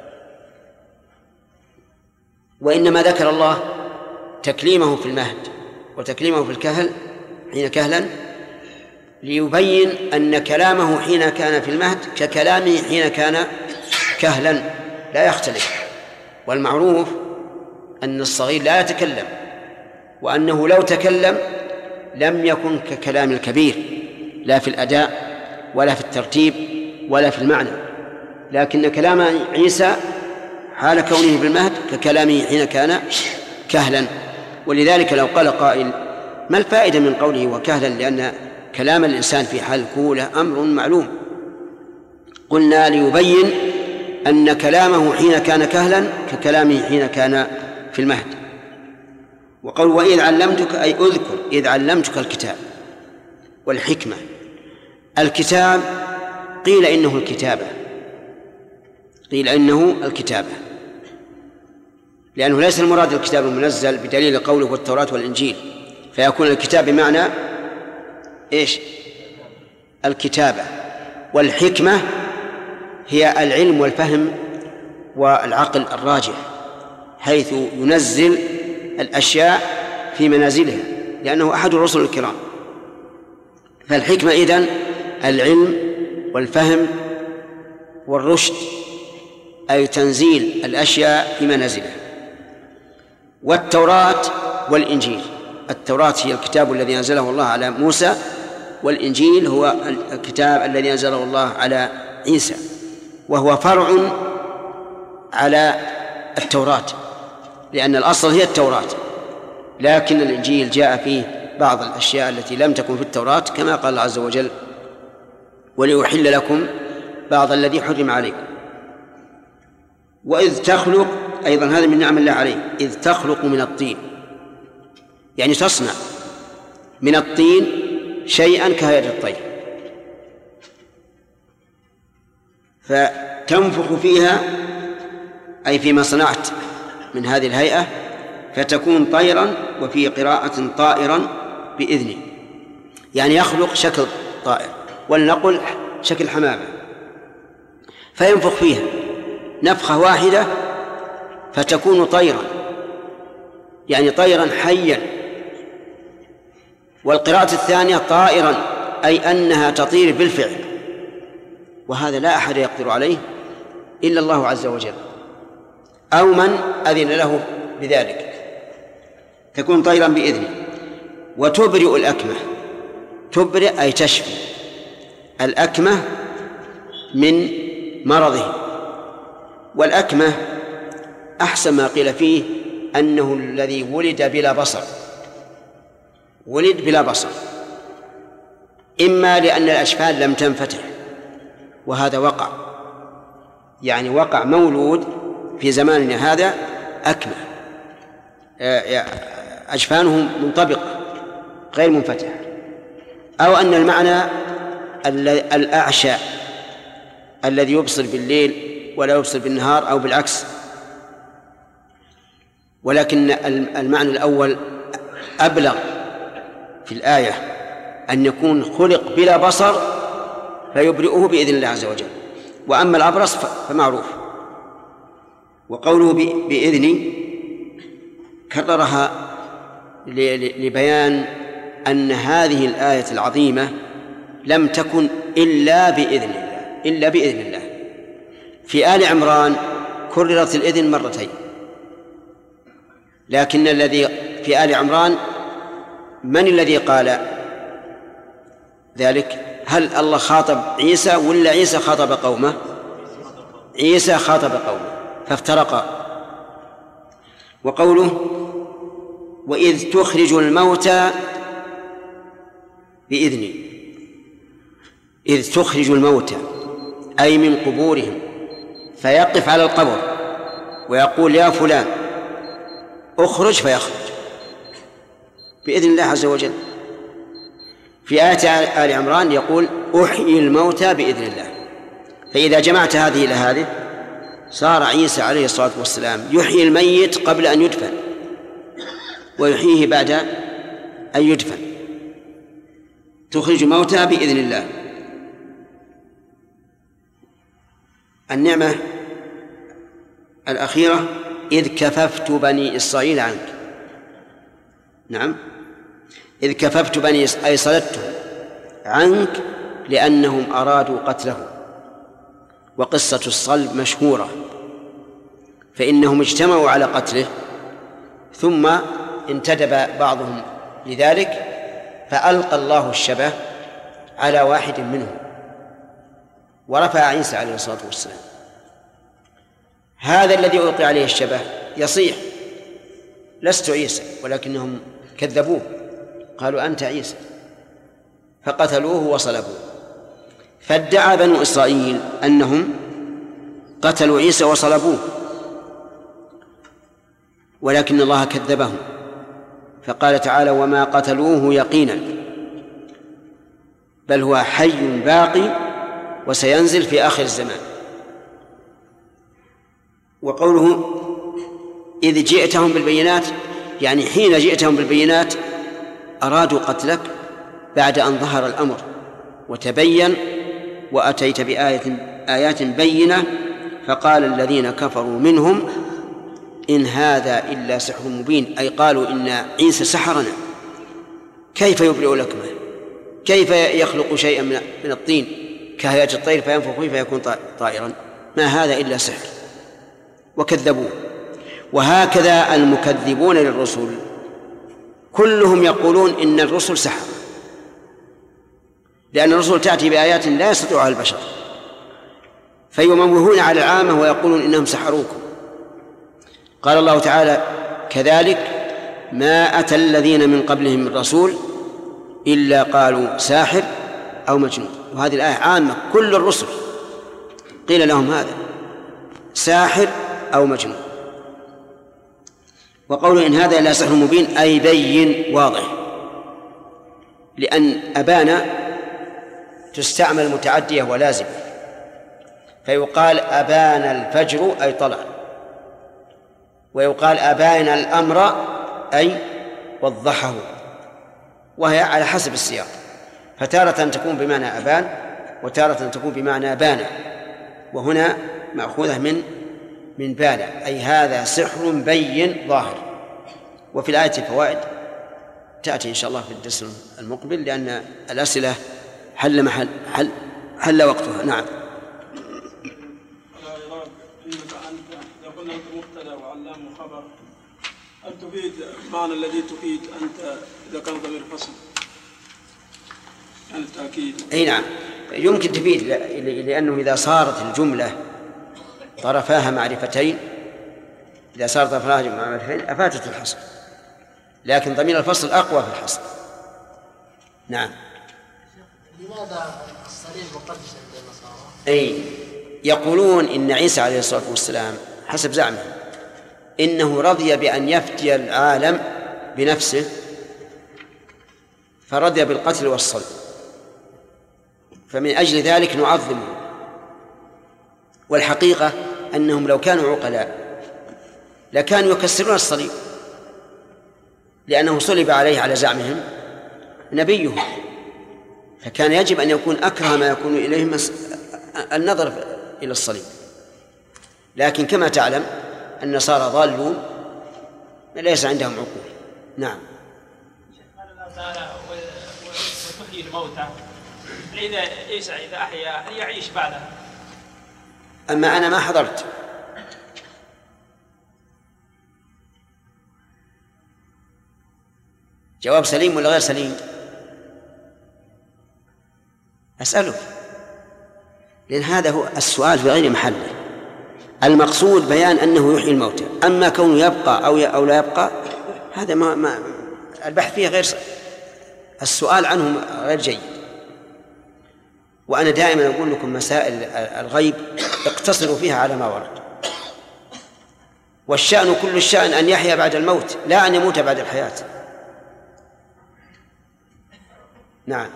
A: وإنما ذكر الله تكليمه في المهد وتكليمه في الكهل حين كهلا ليبين أن كلامه حين كان في المهد ككلامه حين كان كهلا لا يختلف. والمعروف أن الصغير لا يتكلم، وأنه لو تكلم لم يكن ككلام الكبير لا في الأداء ولا في الترتيب ولا في المعنى، لكن كلام عيسى حال كونه بالمهد ككلامه حين كان كهلا. ولذلك لو قال قائل ما الفائدة من قوله وكهلا، لأن كلام الإنسان في حال الكهولة أمر معلوم، قلنا ليبين أن كلامه حين كان كهلا ككلامه حين كان في المهد. وقال وإذ علمتك أي أذكر إذ علمتك الكتاب والحكمة. الكتاب قيل إنه الكتابة، قيل إنه الكتابة، لأنه ليس المراد الكتاب المنزل بدليل قوله والتوراة والإنجيل، فيكون الكتاب بمعنى إيش؟ الكتابة. والحكمة هي العلم والفهم والعقل الراجح، حيث ينزل الأشياء في منازلها، لأنه أحد الرسل الكرام. فالحكمة إذن العلم والفهم والرشد، أي تنزيل الأشياء في منازلها. والتوراة والإنجيل، التوراة هي الكتاب الذي أنزله الله على موسى، والإنجيل هو الكتاب الذي أنزله الله على عيسى، وهو فرع على التوراة، لأن الأصل هي التوراة، لكن الإنجيل جاء فيه بعض الأشياء التي لم تكن في التوراة، كما قال الله عز وجل ولأحل لكم بعض الذي حرم عليكم. وإذ تخلق أيضا هذا من نعم الله عليه، إذ تخلق من الطين، يعني تصنع من الطين شيئا كهيئة الطير، فتنفخ فيها أي فيما صنعت من هذه الهيئة فتكون طيرا، وفي قراءة طائرا بإذنه، يعني يخلق شكل طائر، ولنقل شكل حمامة، فينفخ فيها نفخة واحدة فتكون طيرا، يعني طيرا حيا. والقراءة الثانية طائرا أي أنها تطير بالفعل، وهذا لا أحد يقدر عليه إلا الله عز وجل أو من أذن له بذلك، تكون طيرا بإذنه. وتبرئ الأكمه، تبرئ أي تشفي، الأكمة من مرضه. والأكمة أحسن ما قيل فيه أنه الذي ولد بلا بصر، ولد بلا بصر، إما لأن الأجفان لم تنفتح وهذا وقع، يعني وقع مولود في زماننا هذا أكمة أجفانهم منطبقة غير منفتحة، أو أن المعنى الأعشى الذي يبصر بالليل ولا يبصر بالنهار أو بالعكس. ولكن المعنى الأول أبلغ في الآية، أن يكون خلق بلا بصر فيبرئه بإذن الله عز وجل. وأما الأبرص فمعروف. وقوله بإذني كررها لبيان أن هذه الآية العظيمة لم تكن إلا بإذن الله، إلا بإذن الله. في آل عمران كررت الإذن مرتين، لكن الذي في آل عمران من الذي قال ذلك؟ هل الله خاطب عيسى ولا عيسى خاطب قومه؟ عيسى خاطب قومه فافترقا. وقوله وإذ تخرج الموتى بإذني، إذ تخرج الموتى أي من قبورهم، فيقف على القبر ويقول يا فلان اخرج فيخرج بإذن الله عز وجل. في آية آل عمران يقول أحيي الموتى بإذن الله. فإذا جمعت هذه إلى هذه صار عيسى عليه الصلاة والسلام يحيي الميت قبل أن يدفن ويحييه بعد أن يدفن. تخرج الموتى بإذن الله. النعمة الأخيرة إذ كففت بني إسرائيل عنك. نعم، إذ كففت بني إسرائيل أي صلتهم عنك لأنهم أرادوا قتله. وقصة الصلب مشهورة، فإنهم اجتمعوا على قتله ثم انتدب بعضهم لذلك فألقى الله الشبه على واحد منهم ورفع عيسى عليه الصلاة والسلام. هذا الذي ألقي عليه الشبه يصيح لست عيسى، ولكنهم كذبوه قالوا أنت عيسى فقتلوه وصلبوه. فادعى بنو إسرائيل أنهم قتلوا عيسى وصلبوه، ولكن الله كذبهم فقال تعالى وما قتلوه يقينا بل هو حي باقي وسينزل في آخر الزمان. وقوله إذ جئتهم بالبينات يعني حين جئتهم بالبينات أرادوا قتلك بعد أن ظهر الأمر وتبين وأتيت بآيات بينة. فقال الذين كفروا منهم إن هذا إلا سحر مبين، أي قالوا إن عيسى سحرنا، كيف يبرئ لكمه؟ كيف يخلق شيئا من الطين كهيئة الطير فينفخ فيه فيكون طائرا؟ ما هذا إلا سحر، وكذبوه. وهكذا المكذبون للرسل كلهم يقولون إن الرسل سحر، لأن الرسل تأتي بآيات لا يستطيعها البشر فيموهون على العامة ويقولون إنهم سحروكم. قال الله تعالى كذلك ما أتى الذين من قبلهم من رسول إلا قالوا ساحر أو مجنون. وهذه الآية عامة، كل الرسل قيل لهم هذا ساحر أو مجنون. وقولوا إن هذا إلا سحر مبين أي بين واضح، لأن أبانا تستعمل متعدية ولازمة، فيقال أبان الفجر أي طلع، ويقال أبان الأمر أي وضحه، وهي على حسب السياق، فتارة تكون بمعنى أبان وتارة تكون بمعنى بان، وهنا مأخوذة من بان أي هذا سحر بين ظاهر. وفي الآية فوائد تأتي إن شاء الله في الدرس المقبل، لأن الأسئلة حل وقتها. نعم.
B: إذا قلنا أنت مبتدأ وعلام وخبر، هل تفيد معنى الذي تفيد أنت إذا كان ضمير فصل عن التأكيد؟
A: أي نعم. يمكن تفيد، لأنه إذا صارت الجملة طرفاها معرفتين، إذا صارت طرفاها معرفتين أفاتت الحصر، لكن ضمير الفصل أقوى في الحصر. نعم.
H: لماذا الصليب مقدس عند النصارى؟
A: أي يقولون إن عيسى عليه الصلاة والسلام حسب زعمهم إنه رضي بأن يفتي العالم بنفسه، فرضي بالقتل والصلب، فمن أجل ذلك نعظمه. والحقيقة أنهم لو كانوا عقلاء لكانوا يكسرون الصليب، لأنه صلب عليه على زعمهم نبيه، فكان يجب أن يكون أكره ما يكون إليه النظر إلى الصليب. لكن كما تعلم النصارى ضالون ليس عندهم عقول. نعم.
B: قال الله تعالى وتحيي الموتى، إذا عيسى إذا أحيا هل يعيش بعدها؟
A: أما أنا ما حضرت. جواب سليم ولا غير سليم؟ أسألك، لأن هذا هو السؤال في غير محله. المقصود بيان أنه يحيي الموتى، أما كونه يبقى أو لا يبقى هذا ما البحث فيه غير، السؤال عنه غير جيد. وأنا دائما أقول لكم مسائل الغيب اقتصروا فيها على ما ورد، والشأن كل الشأن أن يحيا بعد الموت، لا أن يموت بعد الحياة. نعم.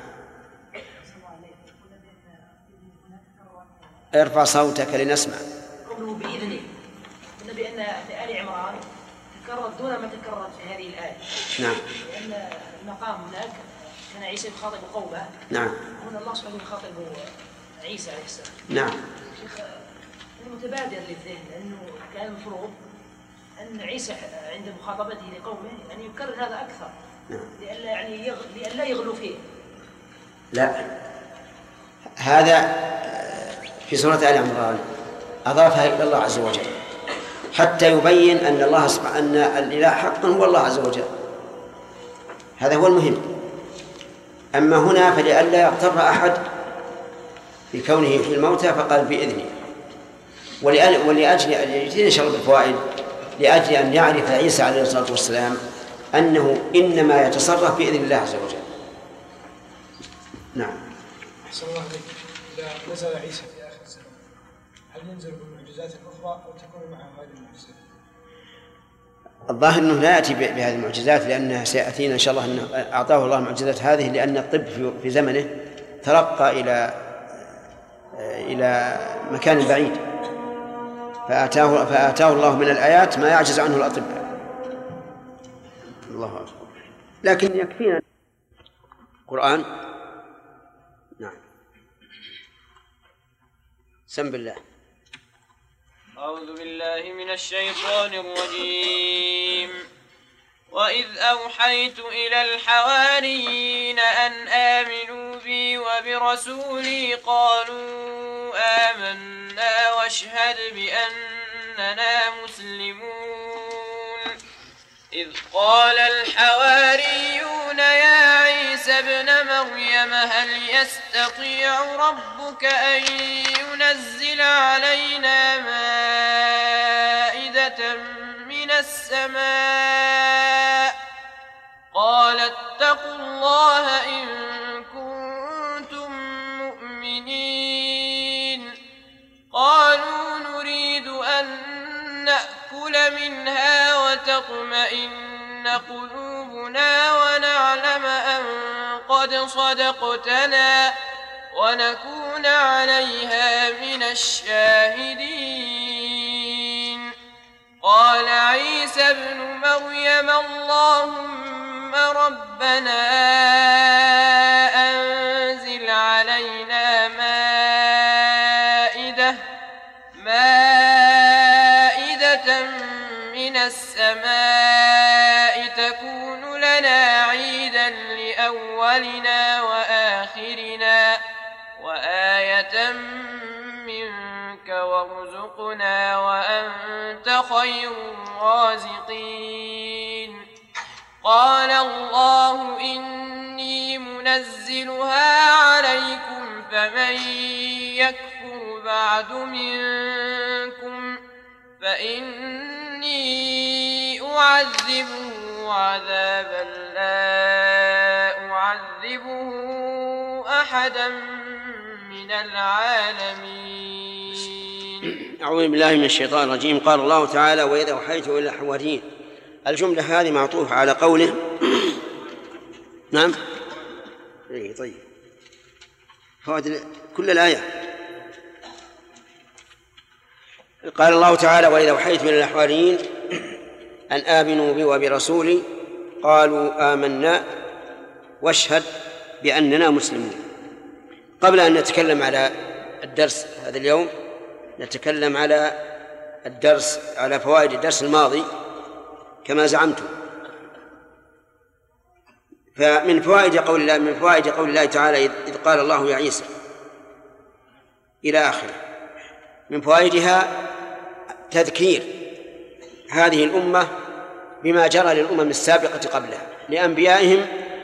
A: ارفع صوتك لنسمع.
D: قوله بإذنه، قلنا بأن في آل عمران تكررت دون ما تكررت في هذه الآية.
A: نعم.
D: لأن المقام هناك كان عيسى يخاطب قومه.
A: نعم.
D: هنا الله سبحانه يخاطب عيسى عليه السلام.
A: نعم.
D: شيخ المتبادر للذهن أنه كان المفروض أن عيسى عند مخاطبته لقومه أن يكرر هذا أكثر.
A: نعم.
D: لئلا يغلو فيه.
A: لا، هذا في سورة آل عمران أضافها إلى الله عز وجل حتى يبين أن الله سبحانه أن الإله حقا هو الله عز وجل، هذا هو المهم. أما هنا فلئلا يغتر أحد بكونه يحيي الموتى فقال بإذنه، ولأجل إن شاء الله بالفوائد، لأجل أن يعرف عيسى عليه الصلاة والسلام أنه إنما يتصرف بإذن الله عز وجل. نعم.
E: أحسن الله عليك. إذا نزل عيسى في آخر الزمان هل ينزل بالمعجزات الأخرى أو تكون معه هذه المعجزات؟
A: الظاهر أنه لا يأتي بهذه المعجزات، لأنها سيأتينا إن شاء الله أنه أعطاه الله المعجزات هذه، لأن الطب في زمنه ترقى إلى مكان بعيد، فآتاه الله من الآيات ما يعجز عنه الأطباء. الله أكبر. لكن يكفينا القرآن. نعم. سم بالله.
G: أعوذ بالله من الشيطان الرجيم. وإذ أوحيت إلى الحواريين أن آمنوا بي وبرسولي قالوا آمنا واشهد بأننا مسلمون. إذ قال الحواريون يا عيسى ابن مريم هل يستطيع ربك أن ينزل علينا مائدة من السماء؟ قال اتقوا الله إن كنتم مؤمنين. قالوا نريد أن نأكل منها وتطمئن قلوبنا ونعلم أن قد صدقتنا ونكون عليها من الشاهدين. قال عيسى ابن مريم اللهم ربنا أنزل علينا مائدة من السماء تكون لنا عيدا لأولنا وآخرنا وآية منك وارزقنا وأنت خير الرازقين. قال الله إني منزلها عليكم أفمن يكفر بعد منكم فإني أعذبه عذابا لا أعذبه أحدا من العالمين.
A: أعوذ بالله من الشيطان الرجيم. قال الله تعالى: وإذا أوحيت إلى الحواريين. الجملة هذه معطوفة على قوله نعم. طيب فوائد كل الآية. قال الله تعالى: وإذا أوحيت إلى الحواريين أن آمنوا بي وبرسولي قالوا آمنا واشهد بأننا مسلمون. قبل أن نتكلم على الدرس هذا اليوم نتكلم على فوائد الدرس الماضي كما زعمتم. فمن فوائد قول الله تعالى: إذ قال الله يا عيسى إلى آخره. من فوائدها تذكير هذه الأمة بما جرى للأمم السابقة قبلها لأنبيائهم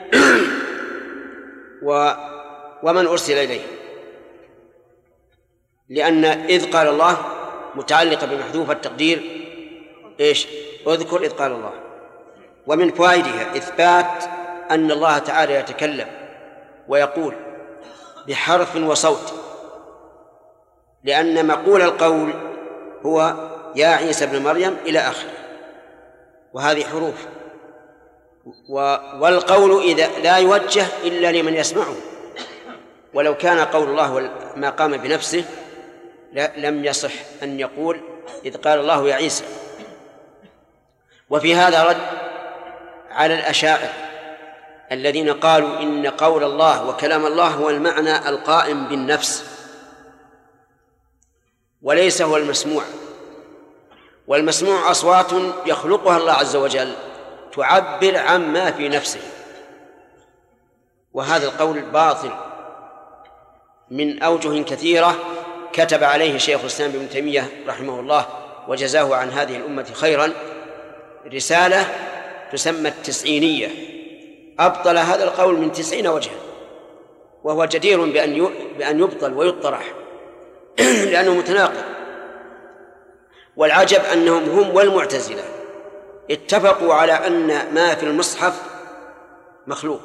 A: ومن أرسل إليهم، لأن إذ قال الله متعلقة بمحذوف التقدير إيش؟ اذكر إذ قال الله. ومن فوائدها إثبات أن الله تعالى يتكلم ويقول بحرف وصوت، لأن مقول القول هو يا عيسى ابن مريم إلى آخره، وهذه حروف. والقول إذا لا يوجه إلا لمن يسمعه، ولو كان قول الله ما قام بنفسه لم يصح أن يقول إذ قال الله يا عيسى. وفي هذا رد على الأشاعرة الذين قالوا إن قول الله وكلام الله هو المعنى القائم بالنفس وليس هو المسموع. والمسموع أصوات يخلقها الله عز وجل تعبر عما في نفسه، وهذا القول باطل من أوجه كثيرة كتب عليه شيخ الإسلام ابن تيمية رحمه الله وجزاه عن هذه الأمة خيرا رسالة تسمى التسعينية، أبطل هذا القول من 90 وجها، وهو جدير بأن يبطل ويطرح لأنه متناقض. والعجب أنهم هم والمعتزلة اتفقوا على أن ما في المصحف مخلوق،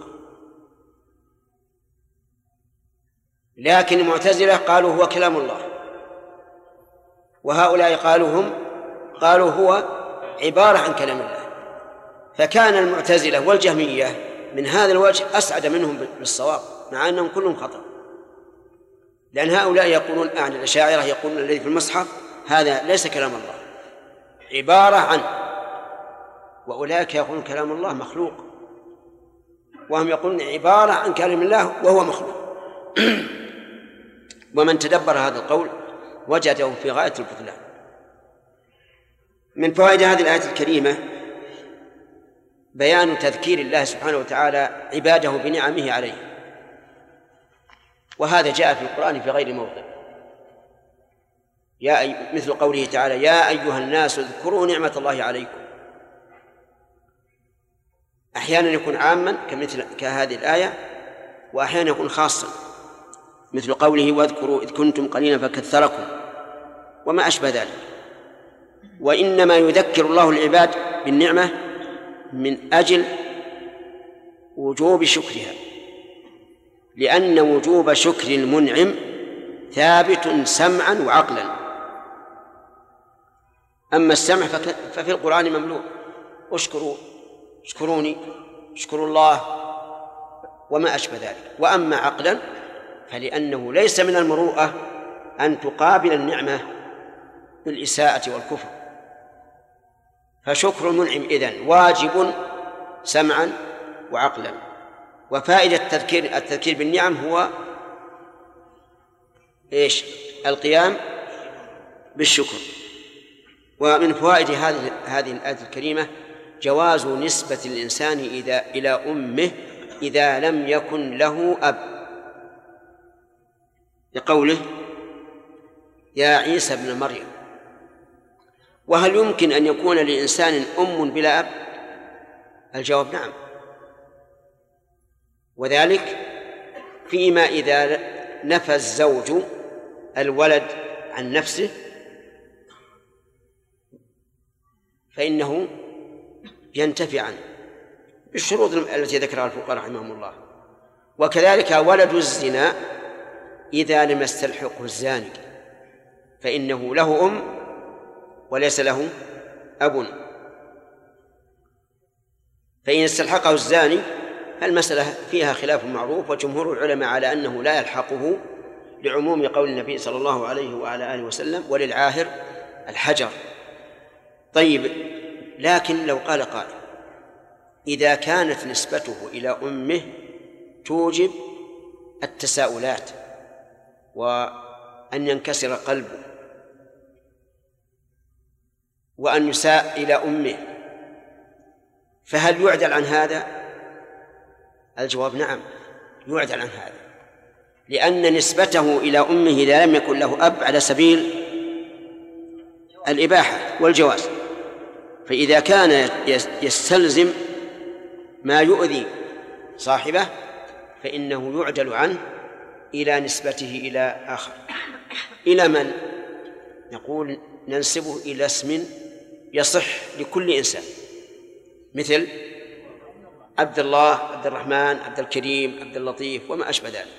A: لكن المعتزلة قالوا هو كلام الله، وهؤلاء قالوا هو عبارة عن كلام الله. فكان المعتزلة والجهمية من هذا الوجه أسعد منهم بالصواب، مع أنهم كلهم خطأ، لأن هؤلاء يقولون عن الأشاعرة يقولون الذي في المصحف هذا ليس كلام الله عبارة عن، وأولئك يقولون كلام الله مخلوق وهم يقولون عبارة عن كلام الله وهو مخلوق. ومن تدبر هذا القول وجده في غاية البطلان. من فوائد هذه الآية الكريمة بيان تذكير الله سبحانه وتعالى عباده بنعمه عليه، وهذا جاء في القرآن في غير موضع، مثل قوله تعالى: يا أيها الناس اذكروا نعمة الله عليكم. أحيانا يكون عاما كهذه الآية، وأحيانا يكون خاصا مثل قوله: واذكروا إذ كنتم قليلا فكثركم، وما أشبه ذلك. وإنما يذكر الله العباد بالنعمة من أجل وجوب شكرها، لأن وجوب شكر المنعم ثابت سمعا وعقلا. أما السمع ففي القرآن مملوء: اشكروني، اشكروا الله، وما أشبه ذلك. وأما عقلا فلأنه ليس من المروءة أن تقابل النعمة بالإساءة والكفر، فشكر المنعم إذن واجب سمعا وعقلا. وفائدة التذكير بالنعم هو إيش؟ القيام بالشكر. ومن فوائد هذه الآية الكريمة جواز نسبة الإنسان إلى أمه إذا لم يكن له أب، لقوله: يا عيسى ابن مريم. وهل يمكن أن يكون لإنسان أم بلا أب؟ الجواب نعم، وذلك فيما إذا نفى الزوج الولد عن نفسه فإنه ينتفي عنه بالشروط التي ذكرها الفقهاء رحمهم الله. وكذلك ولد الزنا إذا لم يستلحقه الزاني فإنه له أم وليس له أب، فإن استلحقه الزاني المسألة فيها خلاف معروف، وجمهور العلماء على أنه لا يلحقه لعموم قول النبي صلى الله عليه وعلى آله وسلم وللعاهر الحجر. طيب، لكن لو قال قائل إذا كانت نسبته إلى أمه توجب التساؤلات وأن ينكسر قلبه وأن يساء إلى أمه، فهل يعدل عن هذا؟ الجواب نعم، يعدل عن هذا، لأن نسبته إلى أمه إذا لم يكن له أب على سبيل الإباحة والجواز، فإذا كان يستلزم ما يؤذي صاحبه فإنه يعدل عنه إلى نسبته إلى آخر. إلى من؟ نقول ننسبه إلى اسم يصح لكل إنسان، مثل عبد الله، عبد الرحمن، عبد الكريم، عبد اللطيف وما أشبه ذلك.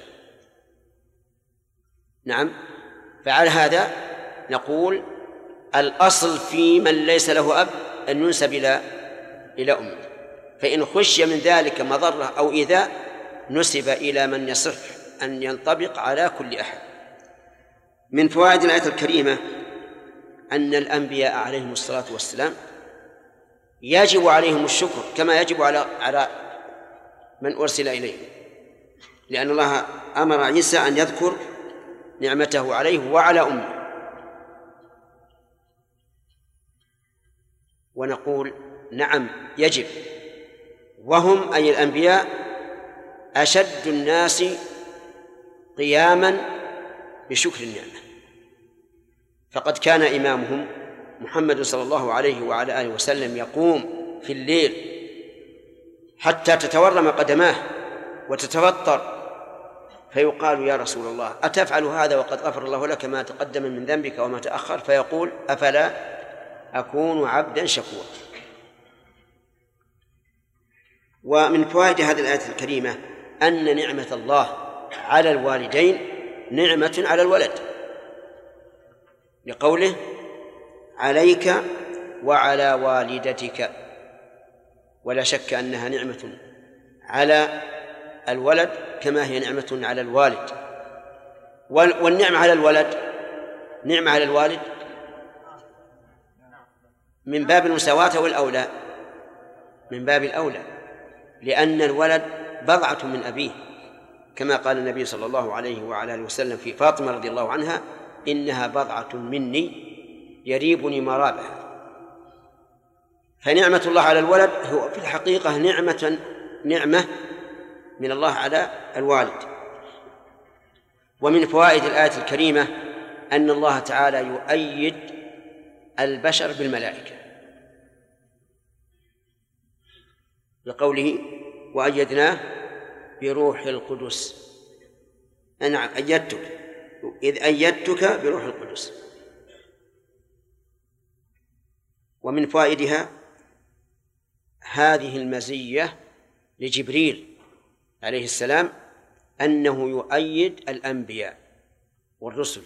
A: نعم، فعلى هذا نقول الأصل في من ليس له أب أن ينسب إلى أمه، فإن خشي من ذلك مضرة أو إيذاء نسب إلى من يصح أن ينطبق على كل أحد. من فوائد الآية الكريمة أن الأنبياء عليهم الصلاة والسلام يجب عليهم الشكر كما يجب على من أرسل إليه، لأن الله أمر عيسى أن يذكر نعمته عليه وعلى أمه. ونقول نعم يجب، وهم أي الأنبياء أشد الناس قياما بشكر النعمة، فقد كان إمامهم محمد صلى الله عليه وعلى آله وسلم يقوم في الليل حتى تتورم قدماه وتتفطر، فيقال يا رسول الله أتفعل هذا وقد غفر الله لك ما تقدم من ذنبك وما تأخر؟ فيقول أفلا أكون عبدا شكورا. ومن فوائد هذه الآية الكريمة أن نعمة الله على الوالدين نعمة على الولد، لقوله عليك وعلى والدتك، ولا شك أنها نعمة على الولد كما هي نعمة على الوالد. والنعمة على الولد نعمة على الوالد من باب المساواة والأولى، من باب الأولى، لأن الولد بضعة من أبيه، كما قال النبي صلى الله عليه وعلى آله وسلم في فاطمة رضي الله عنها إنها بضعة مني يريبني مرابها. فنعمة الله على الولد هو في الحقيقة نعمة من الله على الوالد. ومن فوائد الآية الكريمة أن الله تعالى يؤيد البشر بالملائكة، لقوله وأيدناه بروح القدس. نعم أيدتك، إذ أيدتك بروح القدس. ومن فوائدها هذه المزية لجبريل عليه السلام أنه يؤيد الأنبياء والرسل.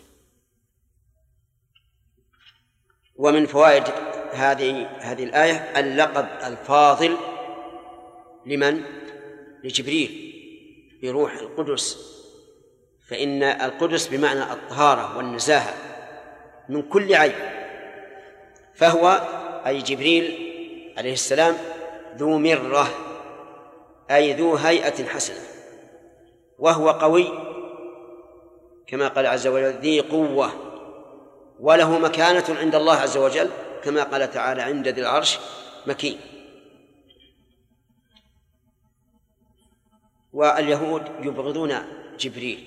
A: ومن فوائد هذه الآية اللقب الفاضل لمن؟ لجبريل بروح القدس، فإن القدس بمعنى الطهارة والنزاهة من كل عيب، فهو أي جبريل عليه السلام ذو مرة أي ذو هيئة حسنة، وهو قوي كما قال عز وجل ذي قوة، وله مكانة عند الله عز وجل كما قال تعالى عند ذي العرش مكين. واليهود يبغضون جبريل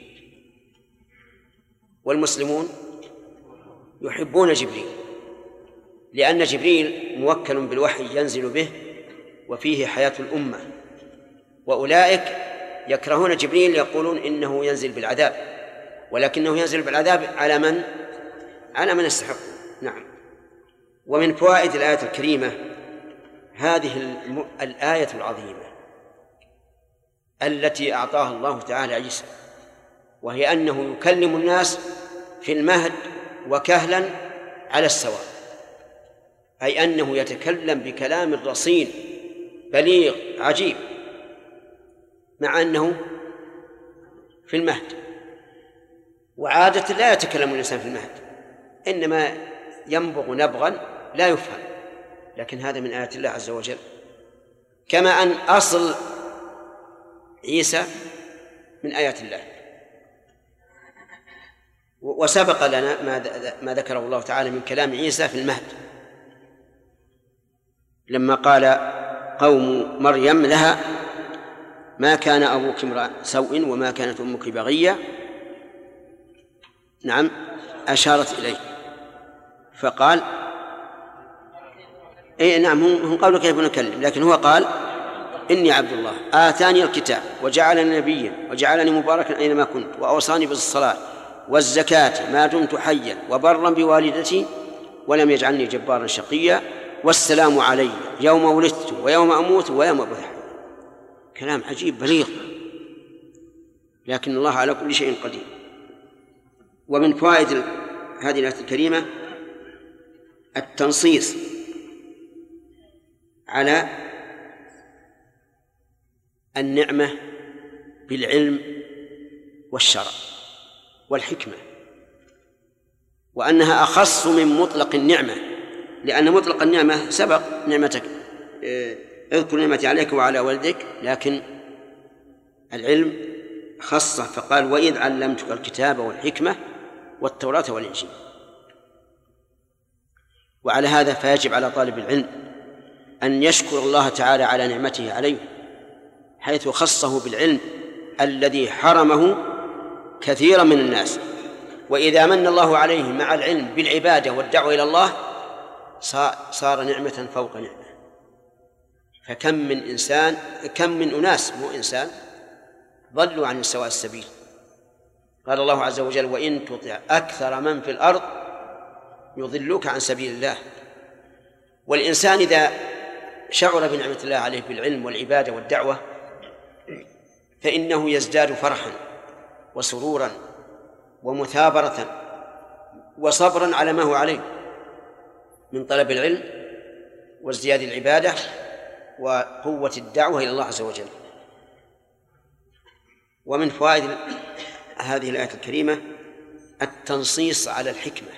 A: والمسلمون يحبون جبريل، لأن جبريل موكل بالوحي ينزل به وفيه حياة الأمة، وأولئك يكرهون جبريل يقولون إنه ينزل بالعذاب ولكنه ينزل بالعذاب على من يستحق. نعم. ومن فوائد الآية الكريمة هذه الآية العظيمة التي أعطاها الله تعالى عيسى، وهي أنه يكلم الناس في المهد وكهلا على السواء، أي أنه يتكلم بكلام رصين بليغ عجيب، مع أنه في المهد. وعادة لا يتكلم الإنسان في المهد، إنما ينبغ نبغا لا يفهم، لكن هذا من آيات الله عز وجل. كما أن أصل عيسى من آيات الله. وسبق لنا ما ذكره الله تعالى من كلام عيسى في المهد لما قال قوم مريم لها ما كان أبوك امرأ سوء وما كانت أمك بغية. نعم، أشارت إليه فقال نعم، هم قالوا كيف نكلم، لكن هو قال إني عبد الله آتاني الكتاب وجعلني نبيا وجعلني مباركا أينما كنت وأوصاني بالصلاة والزكاة ما دمت حيا وبرا بوالدتي ولم يجعلني جبارا شقيا والسلام علي يوم ولدت ويوم أموت ويوم أبعث. كلام عجيب بليغ، لكن الله على كل شيء قدير. ومن فوائد هذه الآية الكريمة التنصيص على النعمة بالعلم والشرع والحكمة، وأنها أخص من مطلق النعمة، لأن مطلق النعمة سبق نعمتك اذكر نعمتي عليك وعلى والدك، لكن العلم خصه فقال وإذ علمتك الكتاب والحكمة والتوراة والإنجيل. وعلى هذا فيجب على طالب العلم أن يشكر الله تعالى على نعمته عليه، حيث خصه بالعلم الذي حرمه كثيرا من الناس. وإذا من الله عليه مع العلم بالعبادة والدعوة إلى الله صار نعمة فوق نعمة. فكم من أناس مو إنسان ضلوا عن سواء السبيل. قال الله عز وجل وإن تطع أكثر من في الأرض يضلوك عن سبيل الله. والإنسان إذا شعر بنعمة الله عليه بالعلم والعبادة والدعوة فإنه يزداد فرحا وسرورا ومثابرة وصبرا على ما هو عليه من طلب العلم وازدياد العبادة وقوة الدعوة إلى الله عز وجل. ومن فوائد هذه الآية الكريمة التنصيص على الحكمة،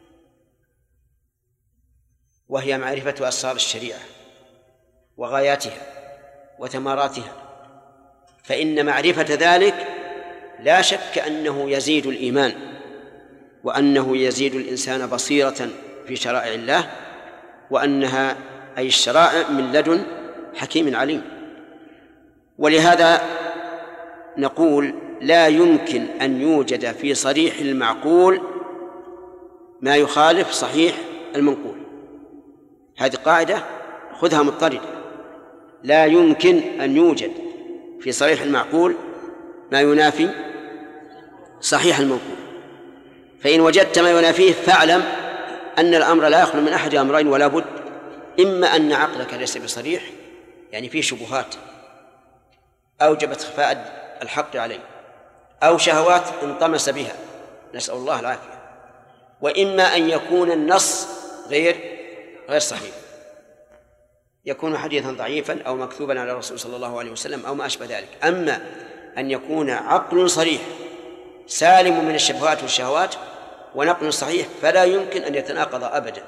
A: وهي معرفة أسرار الشريعة وغاياتها وثمراتها، فإن معرفة ذلك لا شك أنه يزيد الإيمان، وأنه يزيد الإنسان بصيرة في شرائع الله، وأنها أي الشرائع من لدن حكيم عليم. ولهذا نقول لا يمكن أن يوجد في صريح المعقول ما يخالف صحيح المنقول. هذه قاعدة خذها مضطردة، لا يمكن أن يوجد في صريح المعقول ما ينافي صحيح المنقول. فإن وجدت ما ينافيه فاعلم أن الأمر لا يخلو من أحد أمرين ولا بد، إما أن عقلك ليس بصريح يعني فيه شبهات أوجبت خفاء الحق عليه، أو شهوات انطمس بها نسأل الله العافية، وإما أن يكون النص غير صحيح، يكون حديثا ضعيفا أو مكتوبا على الرسول صلى الله عليه وسلم أو ما أشبه ذلك. أما أن يكون عقل صريح سالم من الشبهات والشهوات ونقل صحيح فلا يمكن أن يتناقض أبدا.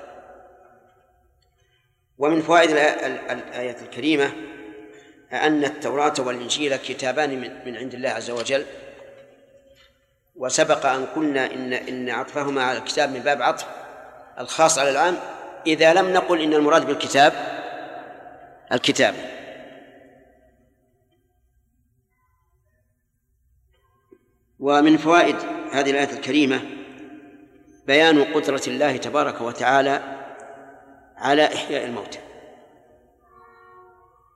A: ومن فوائد الآية الكريمة أن التوراة والإنجيل كتابان من عند الله عز وجل، وسبق أن قلنا إن عطفهما على الكتاب من باب عطف الخاص على العام، إذا لم نقل إن المراد بالكتاب الكتاب. ومن فوائد هذه الآية الكريمة بيان قدرة الله تبارك وتعالى على إحياء الموتى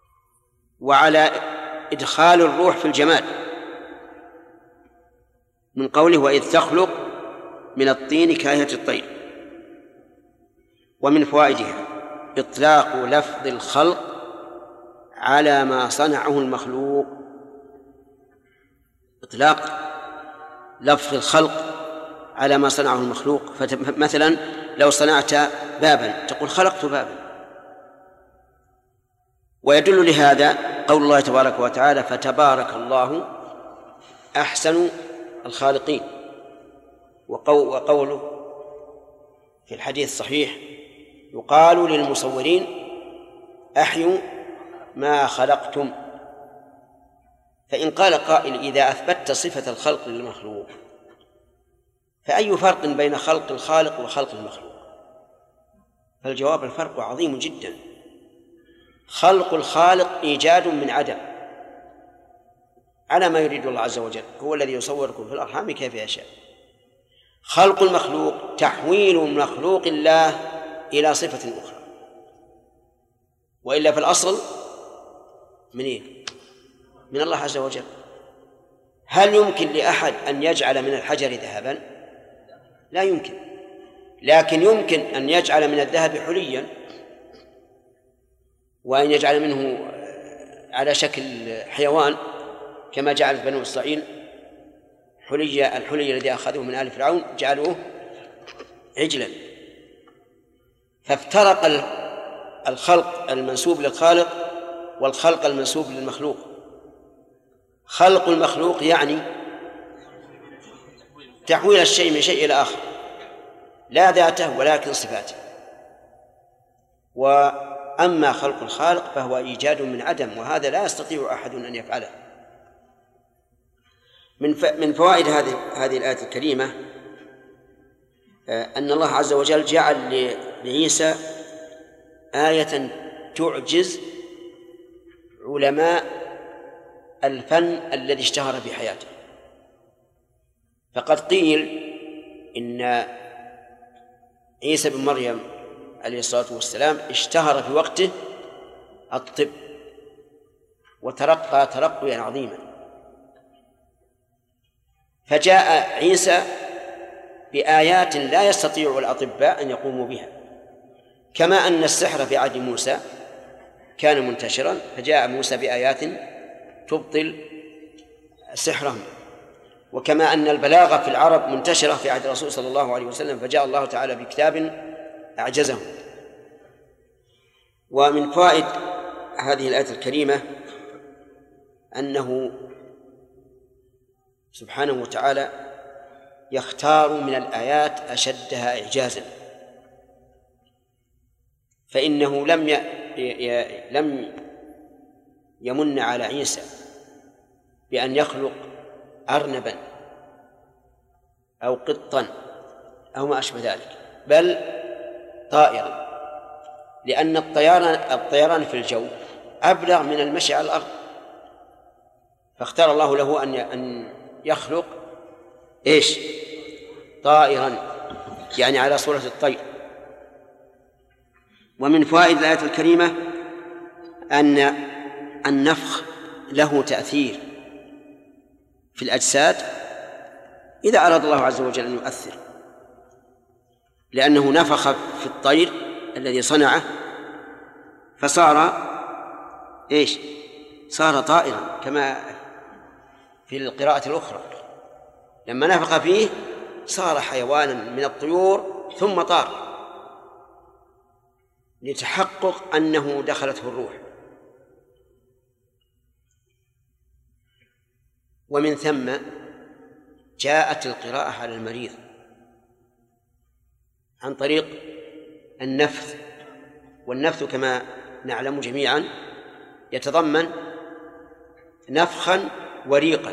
A: وعلى إدخال الروح في الجماد. من قوله وإذ تخلق من الطين كهيئة الطير. ومن فوائدها إطلاق لفظ الخلق على ما صنعه المخلوق. إطلاق لفظ الخلق على ما صنعه المخلوق. فمثلا لو صنعت بابا تقول خلقت بابا. ويدل لهذا قول الله تبارك وتعالى فتبارك الله أحسن الخالقين، وقوله في الحديث الصحيح يقال للمصورين أحيوا ما خلقتم. فإن قال قائل إذا أثبتت صفة الخلق للمخلوق فأي فرق بين خلق الخالق وخلق المخلوق؟ فالجواب الفرق عظيم جدا. خلق الخالق إيجاد من عدم على ما يريد الله عز وجل، هو الذي يصوركم في الأرحام كيف يشاء. خلق المخلوق تحويل مخلوق الله إلى صفة أخرى، وإلا في الأصل من الله عز وجل. هل يمكن لأحد أن يجعل من الحجر ذهبا؟ لا يمكن، لكن يمكن أن يجعل من الذهب حليا، وأن يجعل منه على شكل حيوان كما جعلت بنو إسرائيل الحلي الذي أخذوه من آل فرعون جعلوه عجلا. فافترق الخلق المنسوب للخالق والخلق المنسوب للمخلوق. خلق المخلوق يعني تحويل الشيء من شيء إلى آخر، لا ذاته ولكن صفاته. وأما خلق الخالق فهو إيجاد من عدم، وهذا لا يستطيع أحد أن يفعله. من فوائد هذه الآية الكريمة أن الله عز وجل جعل لعيسى آية تعجز علماء الفن الذي اشتهر في حياته. فقد قيل إن عيسى بن مريم عليه الصلاة والسلام اشتهر في وقته الطب وترقى ترقيا عظيما، فجاء عيسى بآيات لا يستطيع الأطباء أن يقوموا بها، كما أن السحر في عهد موسى كان منتشرا فجاء موسى بآيات تبطل سحرهم، وكما أن البلاغة في العرب منتشرة في عهد الرسول صلى الله عليه وسلم فجاء الله تعالى بكتاب أعجزهم. ومن فوائد هذه الآية الكريمة أنه سبحانه وتعالى يختار من الآيات أشدها إعجازا، فإنه لم يمن على عيسى بأن يخلق أرنبا أو قطا أو ما أشبه ذلك، بل طائرا، لأن الطيران في الجو أبلغ من المشي على الأرض، فاختار الله له أن يخلق طائرا، يعني على صورة الطير. ومن فوائد الآية الكريمة أن النفخ له تأثير في الأجساد إذا أراد الله عز وجل أن يؤثر، لأنه نفخ في الطير الذي صنعه فصار صار طائرا، كما في القراءة الأخرى لما نفخ فيه صار حيوانا من الطيور ثم طار، لتحقق أنه دخلته الروح. ومن ثم جاءت القراءة على المريض عن طريق النفث، والنفث كما نعلم جميعا يتضمن نفخا وريقا،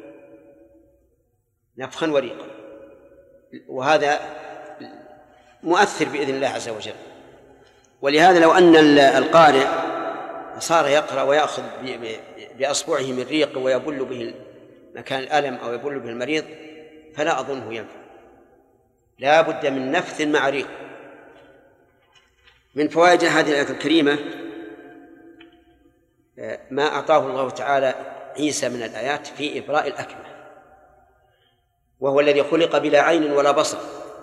A: وهذا مؤثر بإذن الله عز وجل. ولهذا لو أن القارئ صار يقرأ ويأخذ بأصبعه من ريق ويبل به مكان الألم أو يبل به المريض فلا أظنه ينفع، لا بد من نفث مع ريق. من فوائد هذه الآية الكريمة ما أعطاه الله تعالى عيسى من الآيات في إبراء الأكمة، وهو الذي خلق بلا عين ولا بصر،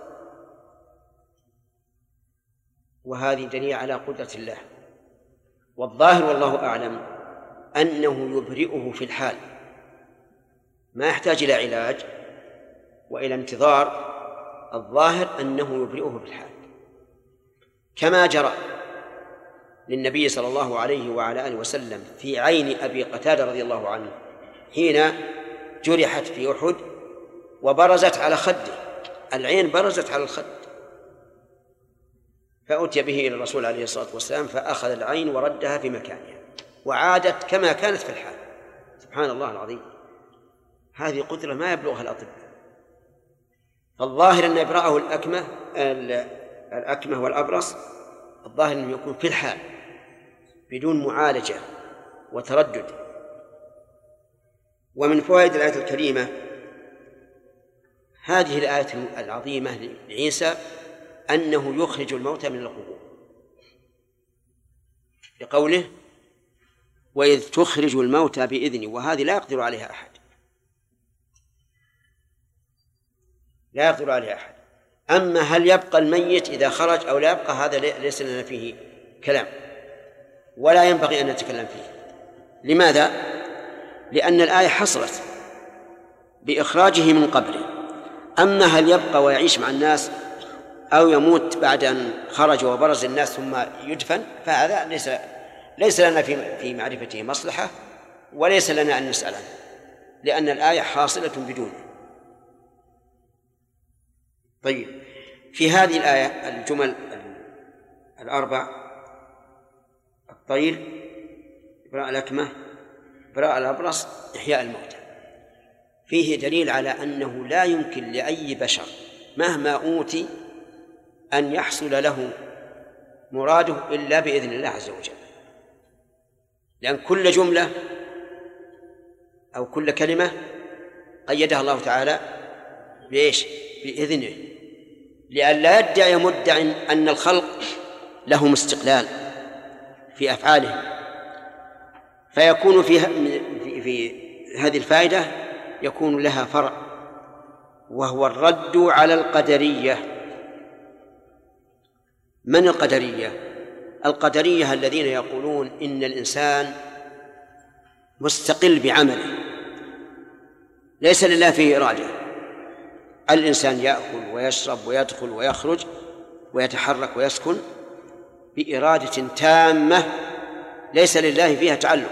A: وهذه دليل على قدرة الله. والظاهر والله أعلم أنه يبرئه في الحال، ما يحتاج إلى علاج وإلى انتظار. الظاهر أنه يبرئه في الحال، كما جرى للنبي صلى الله عليه وعلى آله وسلم في عين أبي قتادة رضي الله عنه حين جرحت في أحد وبرزت على خده، العين برزت على الخد، فأتي به إلى الرسول عليه الصلاة والسلام فأخذ العين وردها في مكانها وعادت كما كانت في الحال. سبحان الله العظيم، هذه قدرة ما يبلغها الأطباء. فالظاهر أن إبراءه الأكمة والأبرص الظاهر أنه يكون في الحال بدون معالجة وتردد. ومن فوائد الآية الكريمة هذه الآية العظيمة لعيسى أنه يخرج الموتى من القبور، بقوله وإذ تخرج الموتى بإذني، وهذه لا يقدر عليها أحد، لا يقدر عليها أحد. أما هل يبقى الميت إذا خرج أو لا يبقى، هذا ليس لنا فيه كلام ولا ينبغي أن نتكلم فيه. لماذا؟ لأن الآية حصلت بإخراجه من قبره. أما هل يبقى ويعيش مع الناس أو يموت بعد أن خرج وبرز الناس ثم يدفن، فهذا ليس لنا في معرفته مصلحة، وليس لنا أن نسأل عنه، لأن الآية حاصلة بدونه. طيب، في هذه الآية الجمل الأربع: الطير، إبراء الأكمة، إبراء الأبرص، إحياء الموتى، فيه دليل على أنه لا يمكن لأي بشر مهما أوتي أن يحصل له مراده إلا بإذن الله عز وجل، لأن كل جملة أو كل كلمة قيدها الله تعالى بإيش؟ بإذنه، لئلا يدعي مدع أن الخلق لهم استقلال في أفعالهم. فيكون في هذه الفائدة يكون لها فرع، وهو الرد على القدرية. من القدرية؟ القدرية الذين يقولون إن الإنسان مستقل بعمله، ليس لله فيه إرادة. الإنسان يأكل ويشرب ويدخل ويخرج ويتحرك ويسكن بإرادة تامة ليس لله فيها تعلق،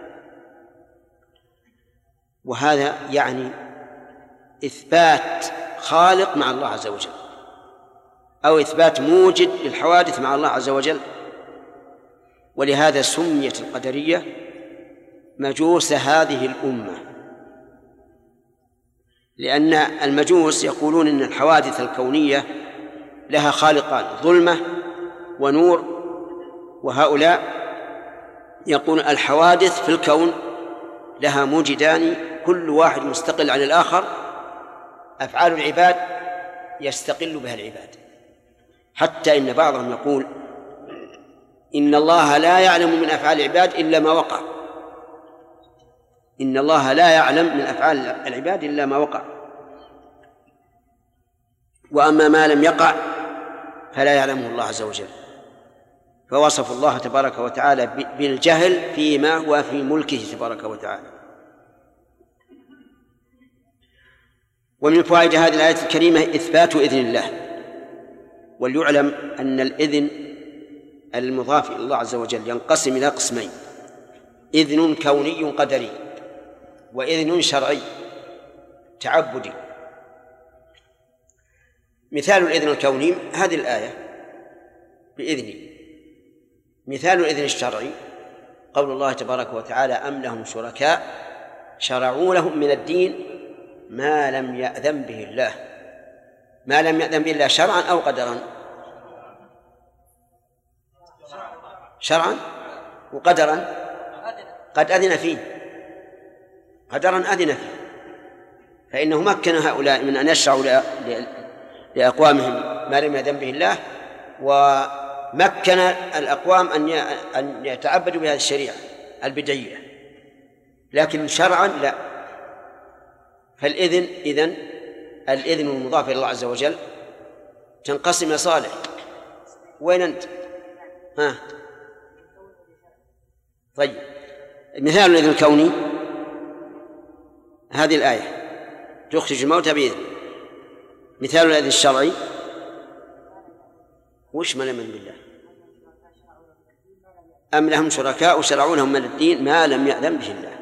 A: وهذا يعني إثبات خالق مع الله عز وجل، أو إثبات موجد للحوادث مع الله عز وجل. ولهذا سميت القدرية مجوس هذه الأمة، لأن المجوس يقولون إن الحوادث الكونية لها خالقان، ظلمة ونور، وهؤلاء يقول الحوادث في الكون لها موجدان كل واحد مستقل عن الآخر، أفعال العباد يستقل بها العباد، حتى إن بعضهم يقول إن الله لا يعلم من أفعال العباد إلا ما وقع، إن الله لا يعلم من أفعال العباد إلا ما وقع، وأما ما لم يقع فلا يعلمه الله عز وجل. فوصف الله تبارك وتعالى بالجهل فيما هو في ملكه تبارك وتعالى. ومن فوائد هذه الآية الكريمة إثبات إذن الله. وليعلم أن الإذن المضاف إلى الله عز وجل ينقسم إلى قسمين: إذن كوني قدري، وإذن شرعي تعبدي. مثال الإذن الكوني هذه الآية بإذني. مثال الإذن الشرعي قول الله تبارك وتعالى: أم لهم شركاء شرعوا لهم من الدين ما لم يأذن به الله. ما لم يأذن به الله شرعا أو قدرا؟ شرعا وقدرا قد أذن فيه، قدرا أذن فيه، فإنه مكن هؤلاء من أن يشرعوا لأقوامهم ما لم يأذن به الله، ومكن الأقوام أن يتعبدوا بهذه الشريعة البدعية، لكن شرعا لا. فالإذن إذن الإذن المضاف إلى الله عز وجل تنقسم يا صالح. وين أنت؟ ها طيب، مثال الإذن الكوني هذه الآية تخرج الموتى بإذن. مثال الإذن الشرعي وش ما لمن بالله أم لهم شركاء شرعوا لهم من الدين ما لم يأذن به الله.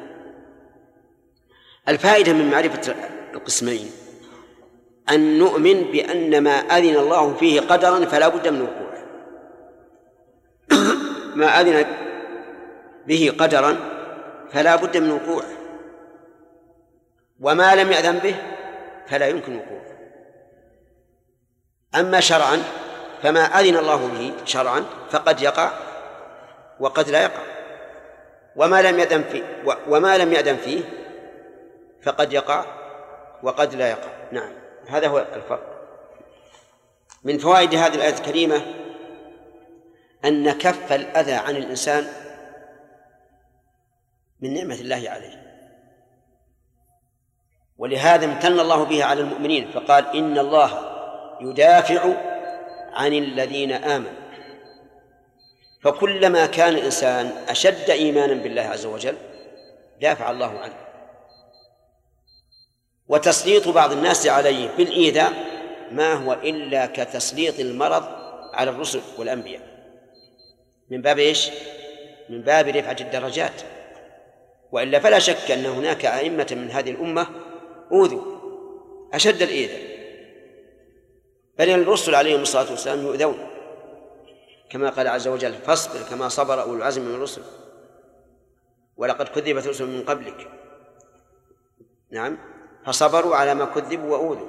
A: الفائدة من معرفة القسمين أن نؤمن بأن ما أذن الله فيه قدرا فلا بد من وقوعه، ما أذن به قدرا فلا بد من وقوعه، وما لم يأذن به فلا يمكن وقوعه. أما شرعا فما أذن الله به شرعا فقد يقع وقد لا يقع، وما لم يأذن فيه فقد يقع وقد لا يقع. نعم، هذا هو الفرق. من فوائد هذه الآية الكريمة أن كف الأذى عن الإنسان من نعمة الله عليه، ولهذا امتن الله به على المؤمنين فقال إن الله يدافع عن الذين آمنوا. فكلما كان الإنسان أشد إيمانا بالله عز وجل دافع الله عنه. وتسليط بعض الناس عليه بالإيذاء ما هو إلا كتسليط المرض على الرسل والأنبياء، من باب إيش؟ من باب رفعة الدرجات. وإلا فلا شك أن هناك أئمة من هذه الأمة أوذوا أشد الإيذاء، بل الرسل عليهم الصلاة والسلام يؤذون كما قال عز وجل فاصبر كما صبر أولو العزم من الرسل ولقد كذبت رسل من قبلك. نعم، فصبروا على ما كذبوا وأوذوا،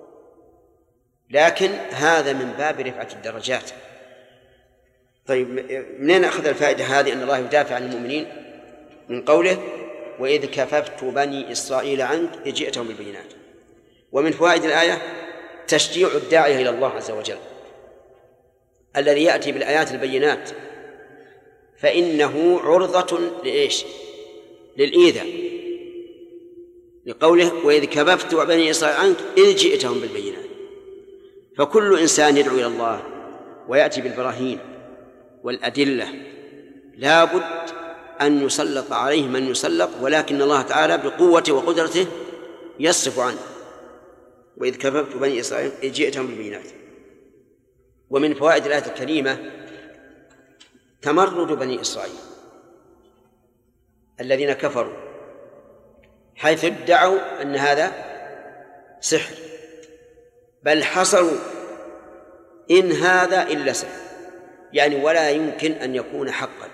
A: لكن هذا من باب رفعة الدرجات. طيب، منين أخذ الفائدة هذه أن الله يدافع عن المؤمنين؟ من قوله وإذ كففت بني إسرائيل عنك إذ جئتهم بالبينات. ومن فوائد الآية تشجيع الداعية إلى الله عز وجل الذي يأتي بالآيات البينات، فإنه عرضة لإيش؟ للإيذاء، لقوله وإذ كففت بني إسرائيل عنك إذ جئتهم بالبينات. فكل إنسان يدعو إلى الله ويأتي بالبراهين والأدلة لا بد أن يسلط عليه من يسلط، ولكن الله تعالى بقوته وقدرته يصرف عنه. وإذ كففت بني إسرائيل إذ جئتهم بالبينات. ومن فوائد الآية الكريمة تمرد بني إسرائيل الذين كفروا، حيث ادعوا أن هذا سحر، بل حصروا إن هذا إلا سحر، يعني ولا يمكن أن يكون حقا.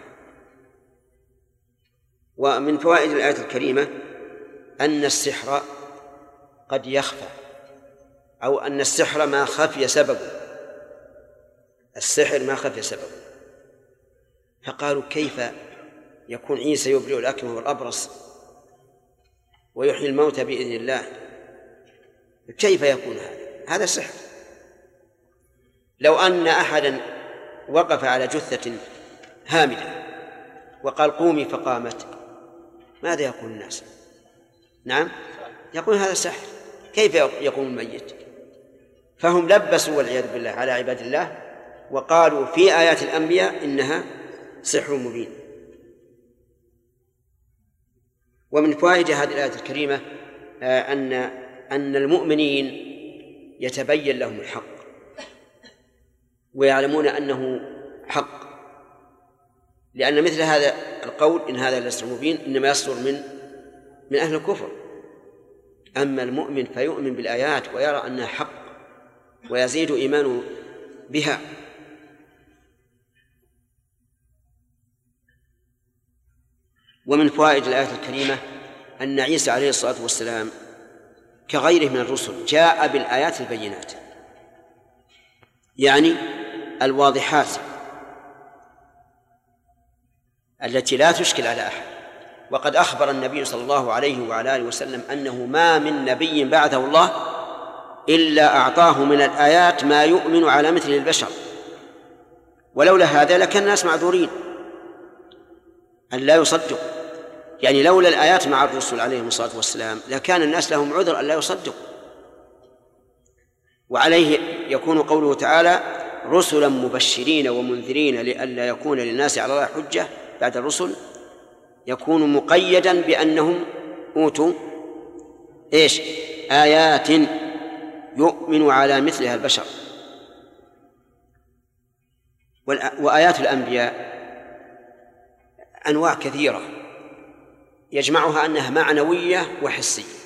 A: ومن فوائد الآية الكريمة أن السحر قد يخفى، أو أن السحر ما خفي سببه، السحر ما خفي سببه. فقالوا كيف يكون عيسى يبرئ الأكمه والأبرص ويحيي الموتى بإذن الله؟ كيف يكون هذا سحر؟ لو أن أحدا وقف على جثة هامدة وقال قومي فقامت، ماذا يقول الناس؟ نعم، يقول هذا سحر، كيف يقوم الميت؟ فهم لبسوا والعياذ بالله على عباد الله وقالوا في آيات الأنبياء إنها سحر مبين. ومن فوائد هذه الآية الكريمة أن المؤمنين يتبين لهم الحق ويعلمون أنه حق، لأن مثل هذا القول إن هذا لسحر مبين إنما يصدر من أهل الكفر. أما المؤمن فيؤمن بالآيات ويرى أنها حق ويزيد إيمانه بها. ومن فوائد الآية الكريمة أن عيسى عليه الصلاة والسلام كغيره من الرسل جاء بالآيات البينات، يعني الواضحات التي لا تشكل على أحد. وقد أخبر النبي صلى الله عليه وعلى آله وسلم أنه ما من نبي بعثه الله إلا أعطاه من الآيات ما يؤمن على مثل البشر، ولولا هذا لكان الناس معذورين أن لا يصدقوا. يعني لولا الآيات مع الرسل عليهم الصلاة والسلام لكان الناس لهم عذر أن لا يصدقوا، وعليه يكون قوله تعالى رسلا مبشرين ومنذرين لئلا يكون للناس على الله حجة بعد الرسل، يكون مقيدا بأنهم أوتوا إيش؟ آيات يؤمن على مثلها البشر. وآيات الأنبياء أنواع كثيرة يجمعها أنها معنوية وحسية.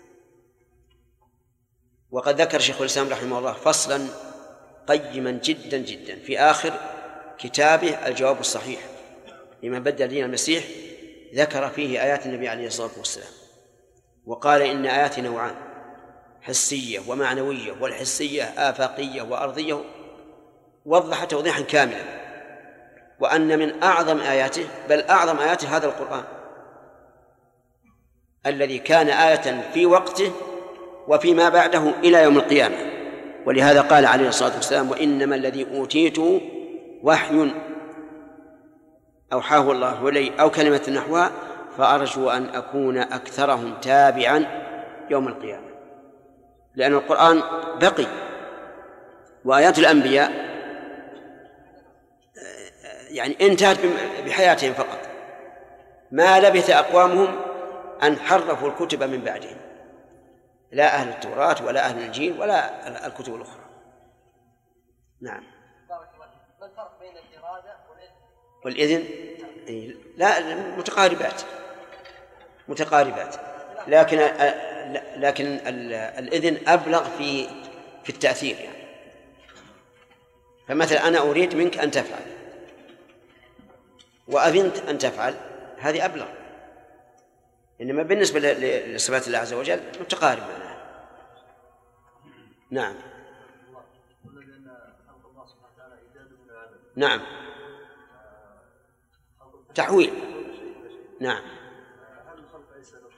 A: وقد ذكر شيخ الإسلام رحمه الله فصلا قيما جدا جدا في آخر كتابه الجواب الصحيح لمن بدل دين المسيح، ذكر فيه آيات النبي عليه الصلاة والسلام وقال إن آيات نوعان، حسية ومعنوية، والحسية آفاقية وأرضية، وضح توضيحا كاملا، وأن من أعظم آياته بل أعظم آياته هذا القرآن الذي كان آية في وقته وفيما بعده إلى يوم القيامة. ولهذا قال عليه الصلاة والسلام وإنما الذي أوتيته وحي أوحاه الله إلي أو كلمة نحوها فأرجو أن أكون أكثرهم تابعا يوم القيامة، لأن القرآن بقي. وآيات الأنبياء يعني انتهت بحياتهم فقط، ما لبث أقوامهم أن حرفوا الكتب من بعدهم، لا أهل التوراة ولا أهل الإنجيل ولا الكتب الأخرى. نعم.
H: ما الفرق بين الإرادة
A: والإذن؟ لا، متقاربات، لكن الإذن أبلغ في التأثير يعني. فمثلا أنا أريد منك أن تفعل وأذنت أن تفعل، هذه أبلغ. إنما بالنسبة لصفات الله عز وجل متقارب معنا. نعم. نعم. تحويل. نعم.
I: هل الخلق ليس له